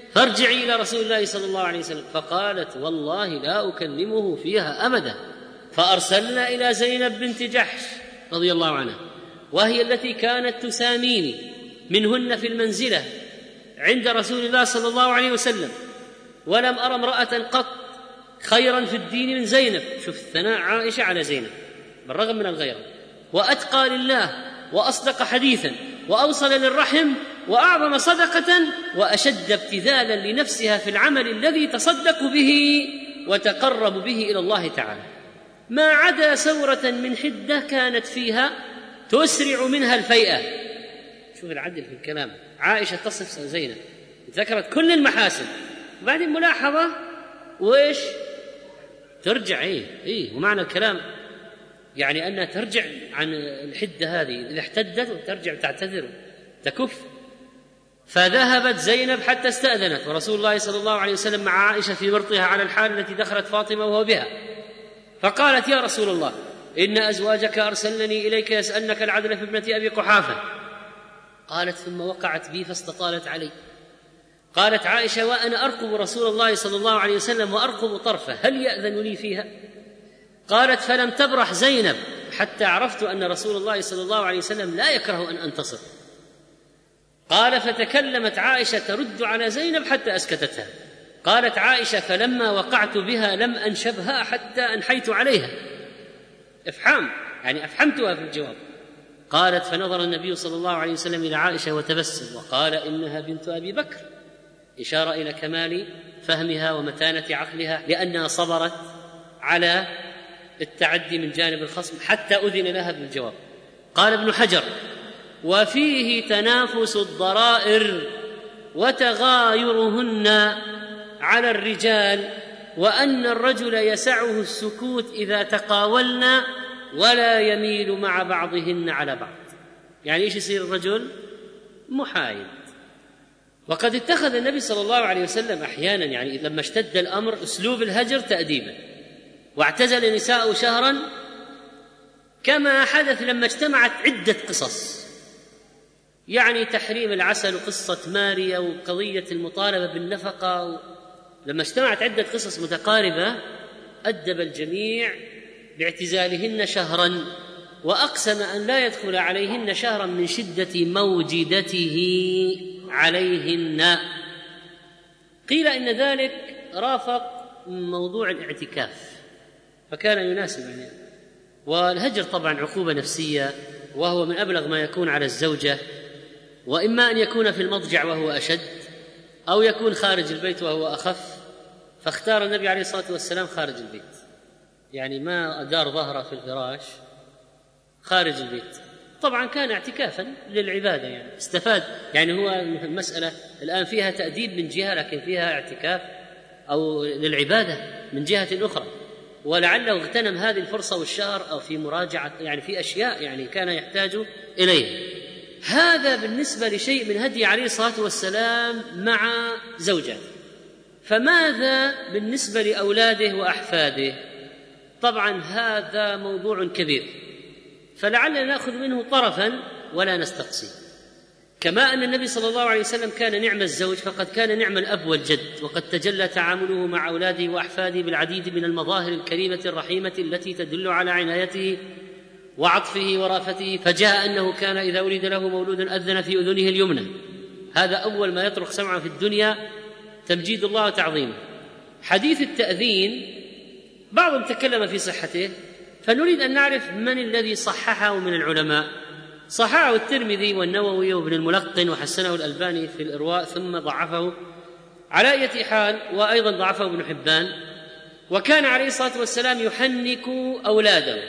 C: فارجعي إلى رسول الله صلى الله عليه وسلم. فقالت: والله لا أكلمه فيها أبدا. فأرسلنا إلى زينب بنت جحش رضي الله عنها، وهي التي كانت تساميني منهن في المنزلة عند رسول الله صلى الله عليه وسلم، ولم أرى امرأة قط خيرا في الدين من زينب. شوف ثناء عائشة على زينب بالرغم من الغيرة، وأتقى لله وأصدق حديثا وأوصل للرحم وأعظم صدقة وأشد ابتذالا لنفسها في العمل الذي تصدق به وتقرب به إلى الله تعالى، ما عدا ثورة من حدة كانت فيها تسرع منها الفيئة. شوف العدل في الكلام، عائشة تصف زينب ذكرت كل المحاسن، وبعدين ملاحظة وإيش ترجع ومعنى الكلام يعني أنها ترجع عن الحدة هذه، إذا احتدت وترجع تعتذر تكف. فذهبت زينب حتى استأذنت، ورسول الله صلى الله عليه وسلم مع عائشة في مرطها على الحال التي دخلت فاطمة وهو بها، فقالت: يا رسول الله، إن أزواجك أرسلني إليك يسألنك العدل في ابنة أبي قحافة. قالت: ثم وقعت بي فاستطالت علي. قالت عائشة: وأنا أرقب رسول الله صلى الله عليه وسلم وأرقب طرفه، هل يأذن لي فيها؟ قالت: فلم تبرح زينب حتى عرفت أن رسول الله صلى الله عليه وسلم لا يكره أن أنتصر. قال: فتكلمت عائشة ترد على زينب حتى أسكتتها. قالت عائشة: فلما وقعت بها لم أنشبها حتى أنحيت عليها. إفحام يعني أفحمتها في الجواب. قالت: فنظر النبي صلى الله عليه وسلم إلى عائشة وتبسم وقال: إنها بنت أبي بكر، إشارة إلى كمال فهمها ومتانة عقلها، لأنها صبرت على التعدي من جانب الخصم حتى أذن لها بالجواب. قال ابن حجر: وفيه تنافس الضرائر وتغايرهن على الرجال، وأن الرجل يسعه السكوت إذا تقاولنا ولا يميل مع بعضهن على بعض. يعني إيش يصير الرجل؟ محايد. وقد اتخذ النبي صلى الله عليه وسلم أحيانا يعني لما اشتد الأمر أسلوب الهجر تأديبا، واعتزل نساءه شهرا، كما حدث لما اجتمعت عدة قصص، يعني تحريم العسل وقصة ماريا وقضية المطالبة بالنفقة. لما اجتمعت عدة قصص متقاربة أدب الجميع باعتزالهن شهرا، وأقسم أن لا يدخل عليهن شهرا من شدة موجدته عليهن. قيل إن ذلك رافق موضوع الاعتكاف فكان يناسب يعني. والهجر طبعا عقوبة نفسية، وهو من أبلغ ما يكون على الزوجة، وإما أن يكون في المضجع وهو أشد، أو يكون خارج البيت وهو أخف. فاختار النبي عليه الصلاة والسلام خارج البيت، يعني ما أدار ظهره في الفراش، خارج البيت. طبعا كان اعتكافا للعبادة، يعني استفاد، يعني هو المسألة الآن فيها تأديب من جهة، لكن فيها اعتكاف أو للعبادة من جهة أخرى، ولعله اغتنم هذه الفرصة والشهر أو في مراجعة يعني في أشياء يعني كان يحتاج إليه. هذا بالنسبة لشيء من هدي عليه الصلاة والسلام مع زوجاته. فماذا بالنسبة لأولاده وأحفاده؟ طبعا هذا موضوع كبير، فلعلنا نأخذ منه طرفا ولا نستقصي. كما أن النبي صلى الله عليه وسلم كان نعم الزوج، فقد كان نعم الأب والجد، وقد تجلى تعامله مع أولاده وأحفاده بالعديد من المظاهر الكريمة الرحيمة التي تدل على عنايته وعطفه ورافته. فجاء أنه كان إذا ولد له مولود أذن في أذنه اليمنى، هذا أول ما يطرق سمعه في الدنيا، تمجيد الله وتعظيمه. حديث التأذين بعضهم تكلم في صحته، فنريد أن نعرف من الذي صححه من العلماء. صححه الترمذي والنووي وابن الملقن، وحسنه الألباني في الإرواء، ثم ضعفه على أي حال، وأيضا ضعفه ابن حبان. وكان عليه الصلاة والسلام يحنك أولاده،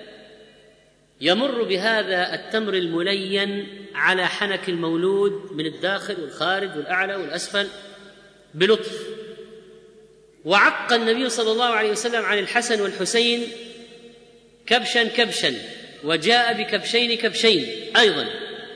C: يمر بهذا التمر الملين على حنك المولود من الداخل والخارج والأعلى والأسفل بلطف. وعق النبي صلى الله عليه وسلم عن الحسن والحسين كبشا كبشا، وجاء بكبشين كبشين أيضا.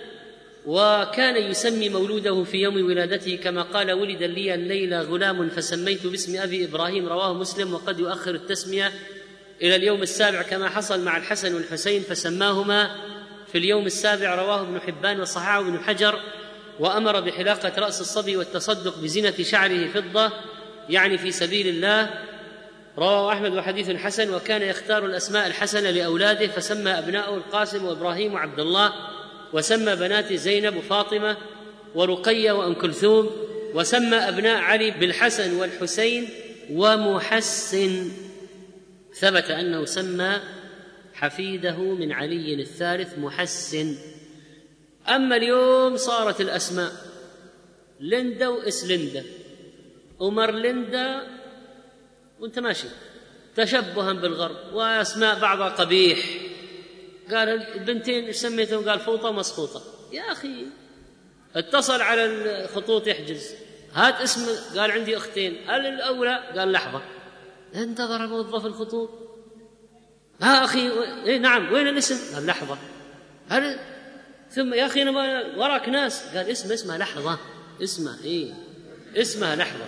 C: وكان يسمي مولوده في يوم ولادته كما قال: ولد لي الليلة غلام فسميت باسم أبي إبراهيم، رواه مسلم. وقد يؤخر التسمية إلى اليوم السابع كما حصل مع الحسن والحسين، فسماهما في اليوم السابع، رواه ابن حبان وصححه ابن حجر وأمر بحلاقة رأس الصبي والتصدق بزينة شعره فضة، يعني في سبيل الله. رواه أحمد وحديث حسن. وكان يختار الأسماء الحسنة لأولاده، فسمى أبناءه القاسم وإبراهيم وعبد الله، وسمى بناته زينب وفاطمة ورقية وأم كلثوم، وسمى أبناء علي بالحسن والحسين ومحسن. ثبت أنه سمى حفيده من علي الثالث محسن. أما اليوم صارت الأسماء ليندا وإسلندا ومرلندا وانت ماشي تشبها بالغرب، وأسماء بعضها قبيح. قال البنتين ايش سميتهم؟ قال فوطة ومسقوطة. يا أخي اتصل على الخطوط يحجز، هات اسم، قال عندي أختين، قال الأولى، قال لحظة، انتظر موظف الخطوط، ها أخي إيه نعم وين الاسم؟ قال لحظة، هل ثم يا أخي أنا وراك ناس، قال اسمها لحظة، اسمها لحظة.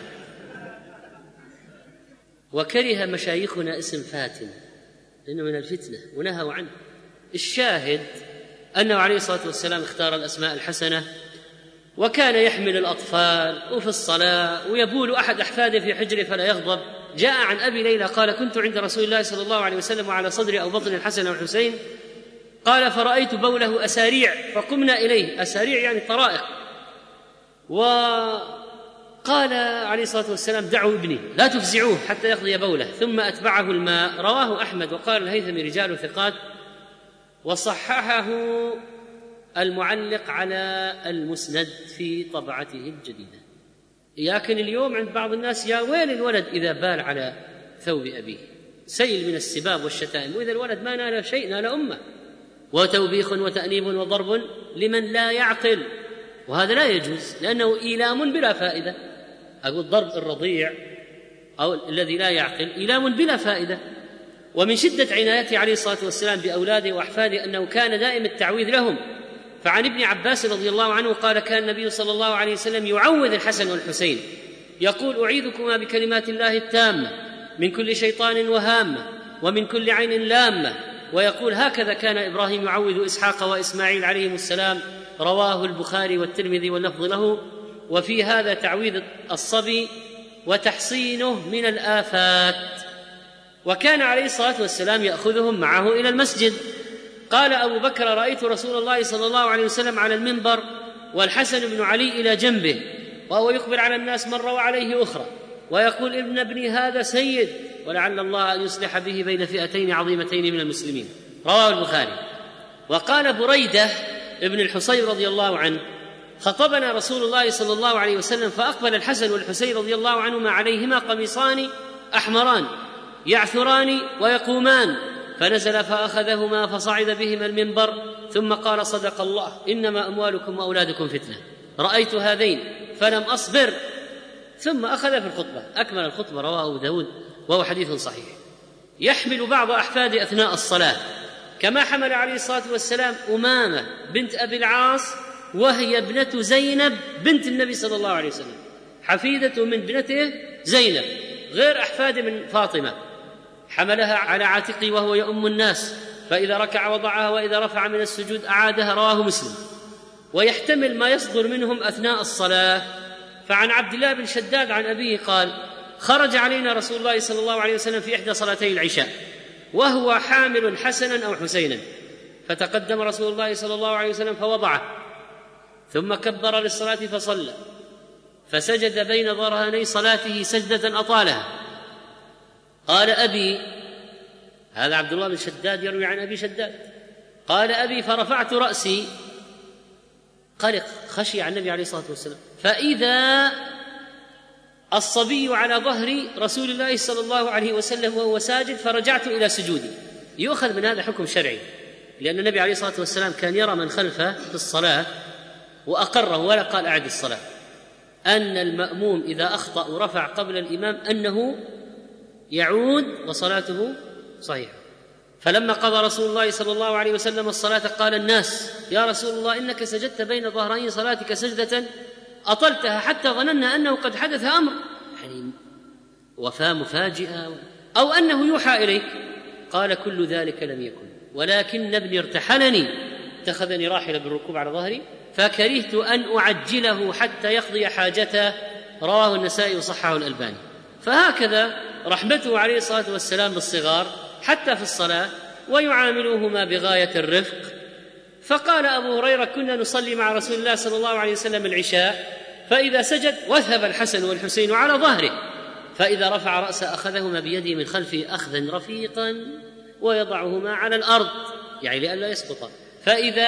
C: وكره مشايخنا اسم فاتن لأنه من الفتنة ونهوا عنه. الشاهد أنه عليه الصلاة والسلام اختار الأسماء الحسنة، وكان يحمل الأطفال وفي الصلاة، ويبول أحد أحفاده في حجره فلا يغضب. جاء عن أبي ليلى قال كنت عند رسول الله صلى الله عليه وسلم وعلى صدري أو بطن الحسن والحسين، قال فرأيت بوله أساريع فقمنا إليه. أساريع يعني طرائق. وقال عليه الصلاة والسلام دعوا ابني لا تفزعوه حتى يقضي بوله، ثم أتبعه الماء. رواه أحمد. وقال الهيثمي رجال ثقات، وصححه المعلق على المسند في طبعته الجديدة. لكن اليوم عند بعض الناس يا ويل الولد إذا بال على ثوب أبيه، سيل من السباب والشتائم، وإذا الولد ما نال شيء نال أمه. وتوبيخ وتأنيب وضرب لمن لا يعقل، وهذا لا يجوز لأنه إيلام بلا فائدة. أقول ضرب الرضيع أو الذي لا يعقل إيلام بلا فائدة. ومن شدة عنايته عليه الصلاة والسلام بأولاده وأحفاده أنه كان دائم التعويذ لهم. فعن ابن عباس رضي الله عنه قال كان النبي صلى الله عليه وسلم يعوذ الحسن والحسين يقول أعيذكما بكلمات الله التامة من كل شيطان وهامة ومن كل عين لامة، ويقول هكذا كان إبراهيم يعوذ إسحاق وإسماعيل عليهم السلام. رواه البخاري والترمذي واللفظ له. وفي هذا تعويذ الصبي وتحصينه من الآفات. وكان عليه الصلاة والسلام يأخذهم معه إلى المسجد. قال أبو بكر رأيت رسول الله صلى الله عليه وسلم على المنبر والحسن بن علي إلى جنبه، وهو يقبل على الناس مرة وعليه أخرى، ويقول ابن ابني هذا سيد، ولعل الله أن يصلح به بين فئتين عظيمتين من المسلمين. رواه البخاري. وقال بريدة ابن الحصيب رضي الله عنه خطبنا رسول الله صلى الله عليه وسلم فأقبل الحسن والحسين رضي الله عنهما عليهما قميصان أحمران يعثران ويقومان، فنزل فأخذهما فصعد بهما المنبر ثم قال صدق الله إنما أموالكم وأولادكم فتنة. رأيت هذين فلم أصبر، ثم أخذ في الخطبة. أكمل الخطبة. رواه أبو داود وهو حديث صحيح. يحمل بعض أحفاده أثناء الصلاة كما حمل عليه الصلاة والسلام أمامة بنت أبي العاص وهي ابنة زينب بنت النبي صلى الله عليه وسلم، حفيدة من ابنته زينب، غير أحفاده من فاطمة. حملها على عاتقه وهو يؤم الناس، فإذا ركع وضعها وإذا رفع من السجود أعادها. رواه مسلم. ويحتمل ما يصدر منهم أثناء الصلاة. فعن عبد الله بن شداد عن أبيه قال خرج علينا رسول الله صلى الله عليه وسلم في إحدى صلاتي العشاء وهو حامل حسنا أو حسينا، فتقدم رسول الله صلى الله عليه وسلم فوضعه، ثم كبر للصلاة فصلى، فسجد بين ظهراني صلاته سجدة أطالها. قال أبي، هذا عبد الله بن شداد يروي عن أبي شداد، قال أبي فرفعت رأسي، قلق خشي عن النبي عليه الصلاة والسلام، فإذا الصبي على ظهر رسول الله صلى الله عليه وسلم وهو ساجد، فرجعت إلى سجودي. يؤخذ من هذا حكم شرعي، لأن النبي عليه الصلاة والسلام كان يرى من خلفه في الصلاة وأقره ولا قال أعد الصلاة، أن المأموم إذا أخطأ ورفع قبل الإمام أنه يعود وصلاته صحيحة. فلما قضى رسول الله صلى الله عليه وسلم الصلاة قال الناس يا رسول الله إنك سجدت بين ظهرين صلاتك سجدة أطلتها حتى ظننا أنه قد حدث أمر، يعني وفاة مفاجئة أو أنه يوحى إليك. قال كل ذلك لم يكن، ولكن ابني ارتحلني، اتخذني راحلة بالركوب على ظهري فكرهت أن أعجله حتى يقضي حاجته. رواه النسائي وصححه الألباني. فهكذا رحمته عليه الصلاة والسلام بالصغار حتى في الصلاة، ويعاملوهما بغاية الرفق. فقال أبو هريرة: كنا نصلي مع رسول الله صلى الله عليه وسلم العشاء، فإذا سجد وثب الحسن والحسين على ظهره، فإذا رفع رأسه أخذهما بيده من خلفه أخذا رفيقا ويضعهما على الأرض، يعني لئلا يسقطا، فإذا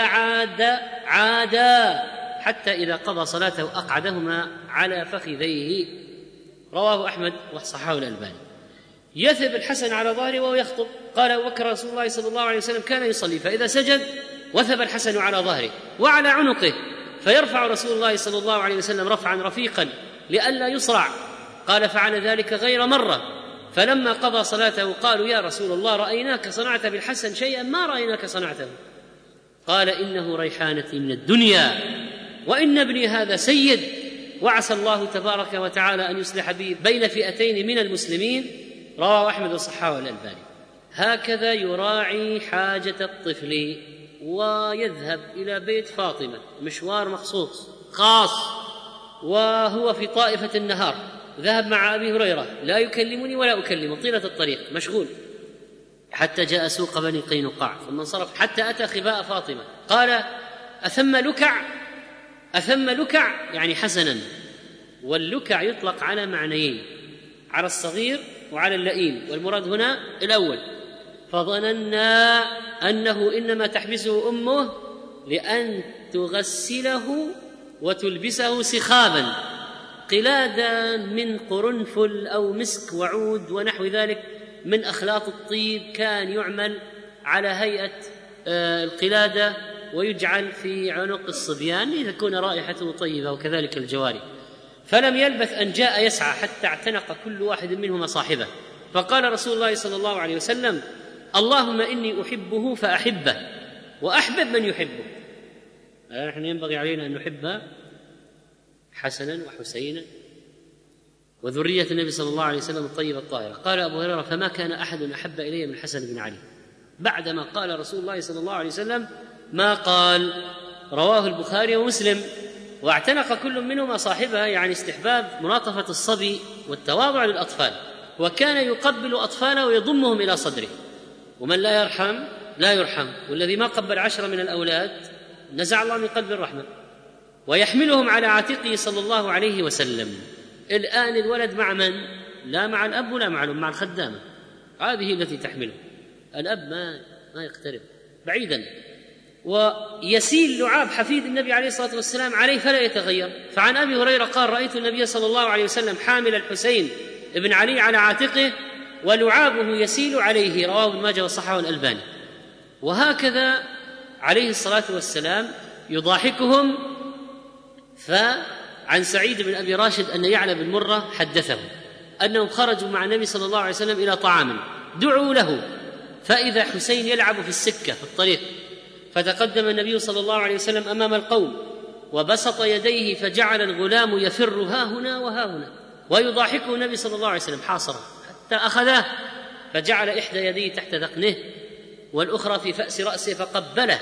C: عادا حتى إذا قضى صلاته أقعدهما على فخذيه. رواه أحمد وصححه الألباني. يثب الحسن على ظهره وهو يخطب. قال أبو بكر: رسول الله صلى الله عليه وسلم كان يصلي فإذا سجد وثب الحسن على ظهره وعلى عنقه، فيرفع رسول الله صلى الله عليه وسلم رفعا رفيقا لئلا يصرع. قال: فعل ذلك غير مرة، فلما قضى صلاته قالوا: يا رسول الله، رأيناك صنعت بالحسن شيئا ما رأيناك صنعته. قال: إنه ريحانتي من الدنيا، وإن ابني هذا سيد، وعسى الله تبارك وتعالى أن يصلح بي بين فئتين من المسلمين. رواه أحمد وصححه الألباني. هكذا يراعي حاجة الطفل ويذهب إلى بيت فاطمة، مشوار مخصوص خاص، وهو في طائفة النهار. ذهب مع أبي هريرة لا يكلمني ولا أكلمه طيلة الطريق، مشغول، حتى جاء سوق بني قينقاع، ثم انصرف حتى أتى خباء فاطمة. قال: أثم لكع؟ أثم لكع يعني حسنا، واللكع يطلق على معنيين: على الصغير وعلى اللئيم، والمراد هنا الأول. فظننا أنه إنما تحبسه أمه لأن تغسله وتلبسه سخابا، قلادا من قرنفل أو مسك وعود ونحو ذلك من أخلاط الطيب، كان يعمل على هيئة القلادة ويجعل في عنق الصبيان لتكون رائحته طيبة، وكذلك الجواري. فلم يلبث أن جاء يسعى حتى اعتنق كل واحد منهما صاحبه، فقال رسول الله صلى الله عليه وسلم: اللهم إني أحبه فأحبه وأحبب من يحبه. نحن ينبغي علينا أن نحب حسنا وحسينا وذرية النبي صلى الله عليه وسلم الطيبة الطاهرة. قال أبو هريرة: فما كان أحد أحب إلي من حسن بن علي بعدما قال رسول الله صلى الله عليه وسلم ما قال. رواه البخاري ومسلم. واعتنق كل منهما صاحبه، يعني استحباب مناطفة الصبي والتواضع للأطفال، وكان يقبل أطفاله ويضمهم إلى صدره. ومن لا يرحم لا يرحم، والذي ما قبل 10 من الأولاد نزع الله من قلب الرحمة. ويحملهم على عاتقه صلى الله عليه وسلم. الآن الولد مع من؟ لا مع الأب ولا مع الأم، مع الخدامة، هذه التي تحمله. الأب ما يقترب، بعيدا. ويسيل لعاب حفيد النبي عليه الصلاة والسلام عليه فلا يتغير. فعن أبي هريرة قال: رأيت النبي صلى الله عليه وسلم حامل الحسين ابن علي على عاتقه ولعابه يسيل عليه. رواه ابن ماجه وصححه الألباني. وهكذا عليه الصلاة والسلام يضاحكهم. فعن سعيد بن أبي راشد أن يعلى بن مرة حدثه أنهم خرجوا مع النبي صلى الله عليه وسلم إلى طعام، دعوا له، فإذا حسين يلعب في السكة في الطريق، فتقدم النبي صلى الله عليه وسلم أمام القوم وبسط يديه، فجعل الغلام يفر ها هنا وها هنا، ويضاحكه النبي صلى الله عليه وسلم حاصرا حتى أخذه، فجعل إحدى يديه تحت ذقنه والأخرى في فأس رأسه فقبله.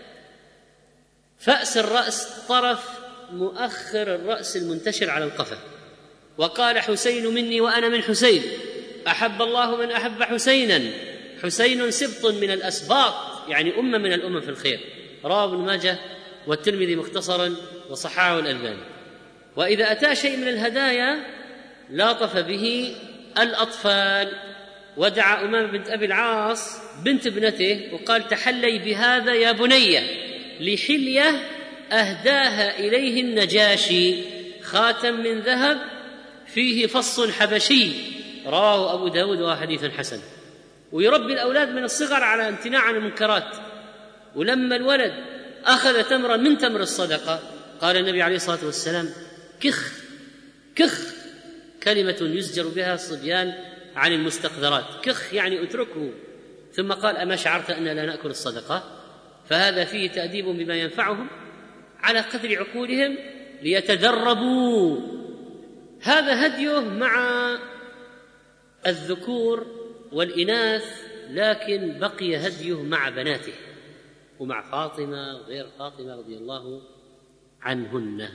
C: فأس الرأس طرف مؤخر الرأس المنتشر على القفا. وقال: حسين مني وأنا من حسين، أحب الله من أحب حسينا، حسين سبط من الأسباط، يعني أمة من الأمم في الخير. رواه ابن ماجه والترمذي مختصرا وصححه الألباني. وإذا أتى شيء من الهدايا لاطف به الأطفال، ودعا أمامة بنت أبي العاص بنت ابنته وقال: تحلي بهذا يا بني، لحلية أهداها إليه النجاشي، خاتم من ذهب فيه فص حبشي. رواه أبو داود وهو حديث حسن. ويربي الأولاد من الصغر على امتناع عن المنكرات. ولما الولد أخذ تمرا من تمر الصدقة قال النبي عليه الصلاة والسلام: كخ كخ، كلمة يزجر بها الصبيان عن المستقذرات. كخ يعني اتركه. ثم قال: أما شعرت أننا لا نأكل الصدقة؟ فهذا فيه تأديب بما ينفعهم على قدر عقولهم ليتدربوا. هذا هديه مع الذكور والإناث، لكن بقي هديه مع بناته ومع فاطمة وغير فاطمة رضي الله عنهن.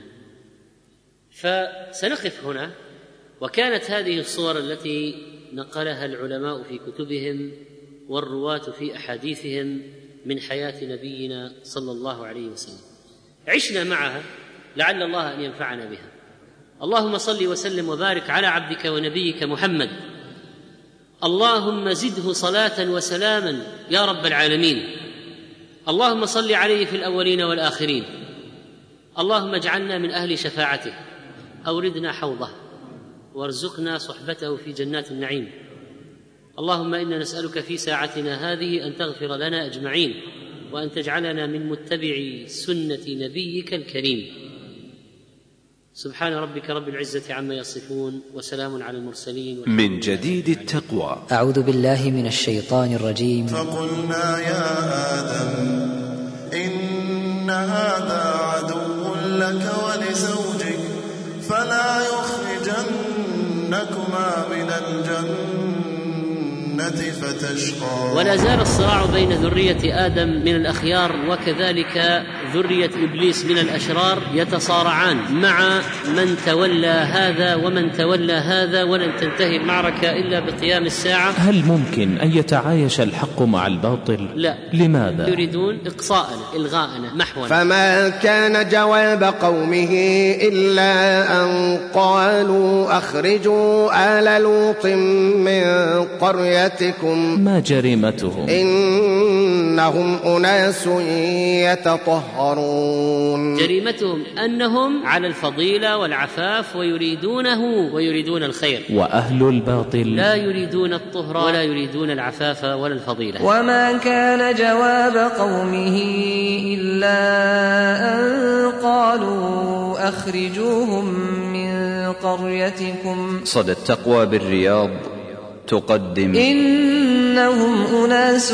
C: فسنقف هنا. وكانت هذه الصور التي نقلها العلماء في كتبهم والرواة في أحاديثهم من حياة نبينا صلى الله عليه وسلم، عشنا معها، لعل الله أن ينفعنا بها. اللهم صل وسلم وبارك على عبدك ونبيك محمد، اللهم زده صلاة وسلاما يا رب العالمين، اللهم صل عليه في الأولين والآخرين، اللهم اجعلنا من أهل شفاعته، أوردنا حوضه وارزقنا صحبته في جنات النعيم. اللهم إنا نسألك في ساعتنا هذه أن تغفر لنا أجمعين، وأن تجعلنا من متبعي سنة نبيك الكريم. سبحان ربك رب العزة عما يصفون، وسلام على المرسلين.
D: من جديد التقوى.
E: أعوذ بالله من الشيطان الرجيم.
F: فقلنا يا آدم إن هذا عدو لك ولزوجك فلا يخرجنكما من الجنة فتشقى.
C: ولا زال الصراع بين ذرية آدم من الأخيار وكذلك ذرية إبليس من الأشرار يتصارعان مع من تولى هذا ومن تولى هذا، ولن تنتهي المعركة إلا بقيام الساعة.
A: هل ممكن أن يتعايش الحق مع الباطل؟
C: لا.
A: لماذا؟
C: يريدون إقصاءنا، إلغاءنا، محونا.
G: فما كان جواب قومه إلا أن قالوا أخرجوا آل لوط من قريتكم.
A: ما جريمتهم؟
G: إنهم أناس يتطهرون.
C: جريمتهم أنهم على الفضيلة والعفاف ويريدون الخير.
A: وأهل الباطل
C: لا يريدون الطهر ولا يريدون العفاف ولا الفضيلة.
B: وما كان جواب قومه إلا أن قالوا أخرجوهم من قريتكم.
D: صدى التقوى بالرياض تقدم
B: إنهم أناس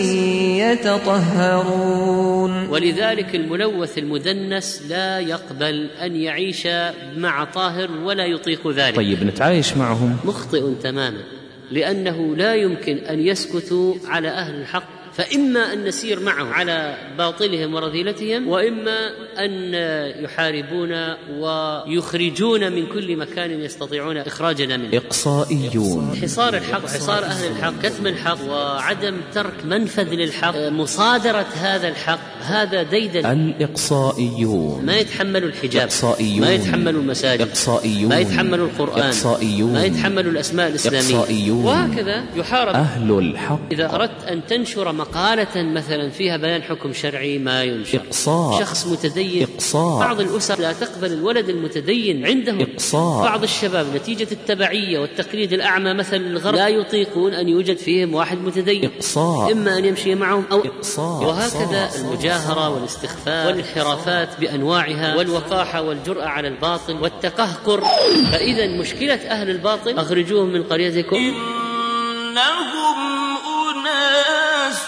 B: يتطهرون.
C: ولذلك الملوث المدنس لا يقبل أن يعيش مع طاهر ولا يطيق ذلك.
A: طيب نتعايش معهم؟
C: مخطئ تماما، لأنه لا يمكن أن يسكتوا على أهل الحق، فإما أن نسير معهم على باطلهم ورذيلتهم، وإما أن يحاربون ويخرجون من كل مكان يستطيعون إخراجنا منه.
A: إقصائيون.
C: حصار الحق، حصار أهل الحق، كتم الحق وعدم ترك منفذ للحق، مصادرة هذا الحق، هذا ديدن.
A: الإقصائيون
C: ما يتحملوا الحجاب،
A: إقصائيون.
C: ما يتحملوا المساجد،
A: إقصائيون.
C: ما يتحملوا القرآن،
A: إقصائيون.
C: ما يتحملوا الأسماء الإسلامية،
A: إقصائيون.
C: وهكذا يحارب
A: أهل الحق.
C: إذا أردت أن تنشر مقالة مثلا فيها بيان حكم شرعي ما ينشر.
A: إقصاء.
C: شخص متدين.
A: إقصاء.
C: بعض الأسر لا تقبل الولد المتدين عندهم.
A: إقصاء.
C: بعض الشباب نتيجة التبعية والتقليد الأعمى مثل الغرب لا يطيقون أن يوجد فيهم واحد متدين.
A: إقصاء.
C: إما أن يمشي معهم أو
A: إقصاء.
C: وهكذا المجاهرة والاستخفاف والانحرافات بأنواعها والوقاحة والجرأة على الباطل والتقهقر. فإذا مشكلة أهل الباطل أخرجوهم من قريتكم.
B: إنهم أناس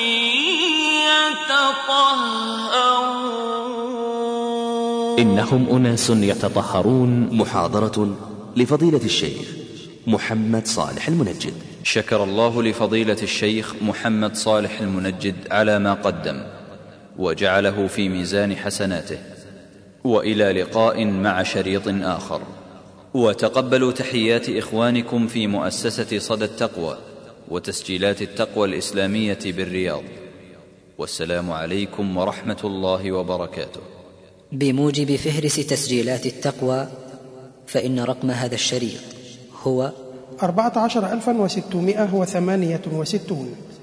B: يتطهرون.
A: إنهم أناس يتطهرون.
H: محاضرة لفضيلة الشيخ محمد صالح المنجد.
D: شكر الله لفضيلة الشيخ محمد صالح المنجد على ما قدم وجعله في ميزان حسناته. وإلى لقاء مع شريط آخر. وتقبلوا تحيات إخوانكم في مؤسسة صدى التقوى وتسجيلات التقوى الإسلامية بالرياض. والسلام عليكم ورحمة الله وبركاته.
E: بموجب فهرس تسجيلات التقوى، فإن رقم هذا الشريط هو
I: 14668.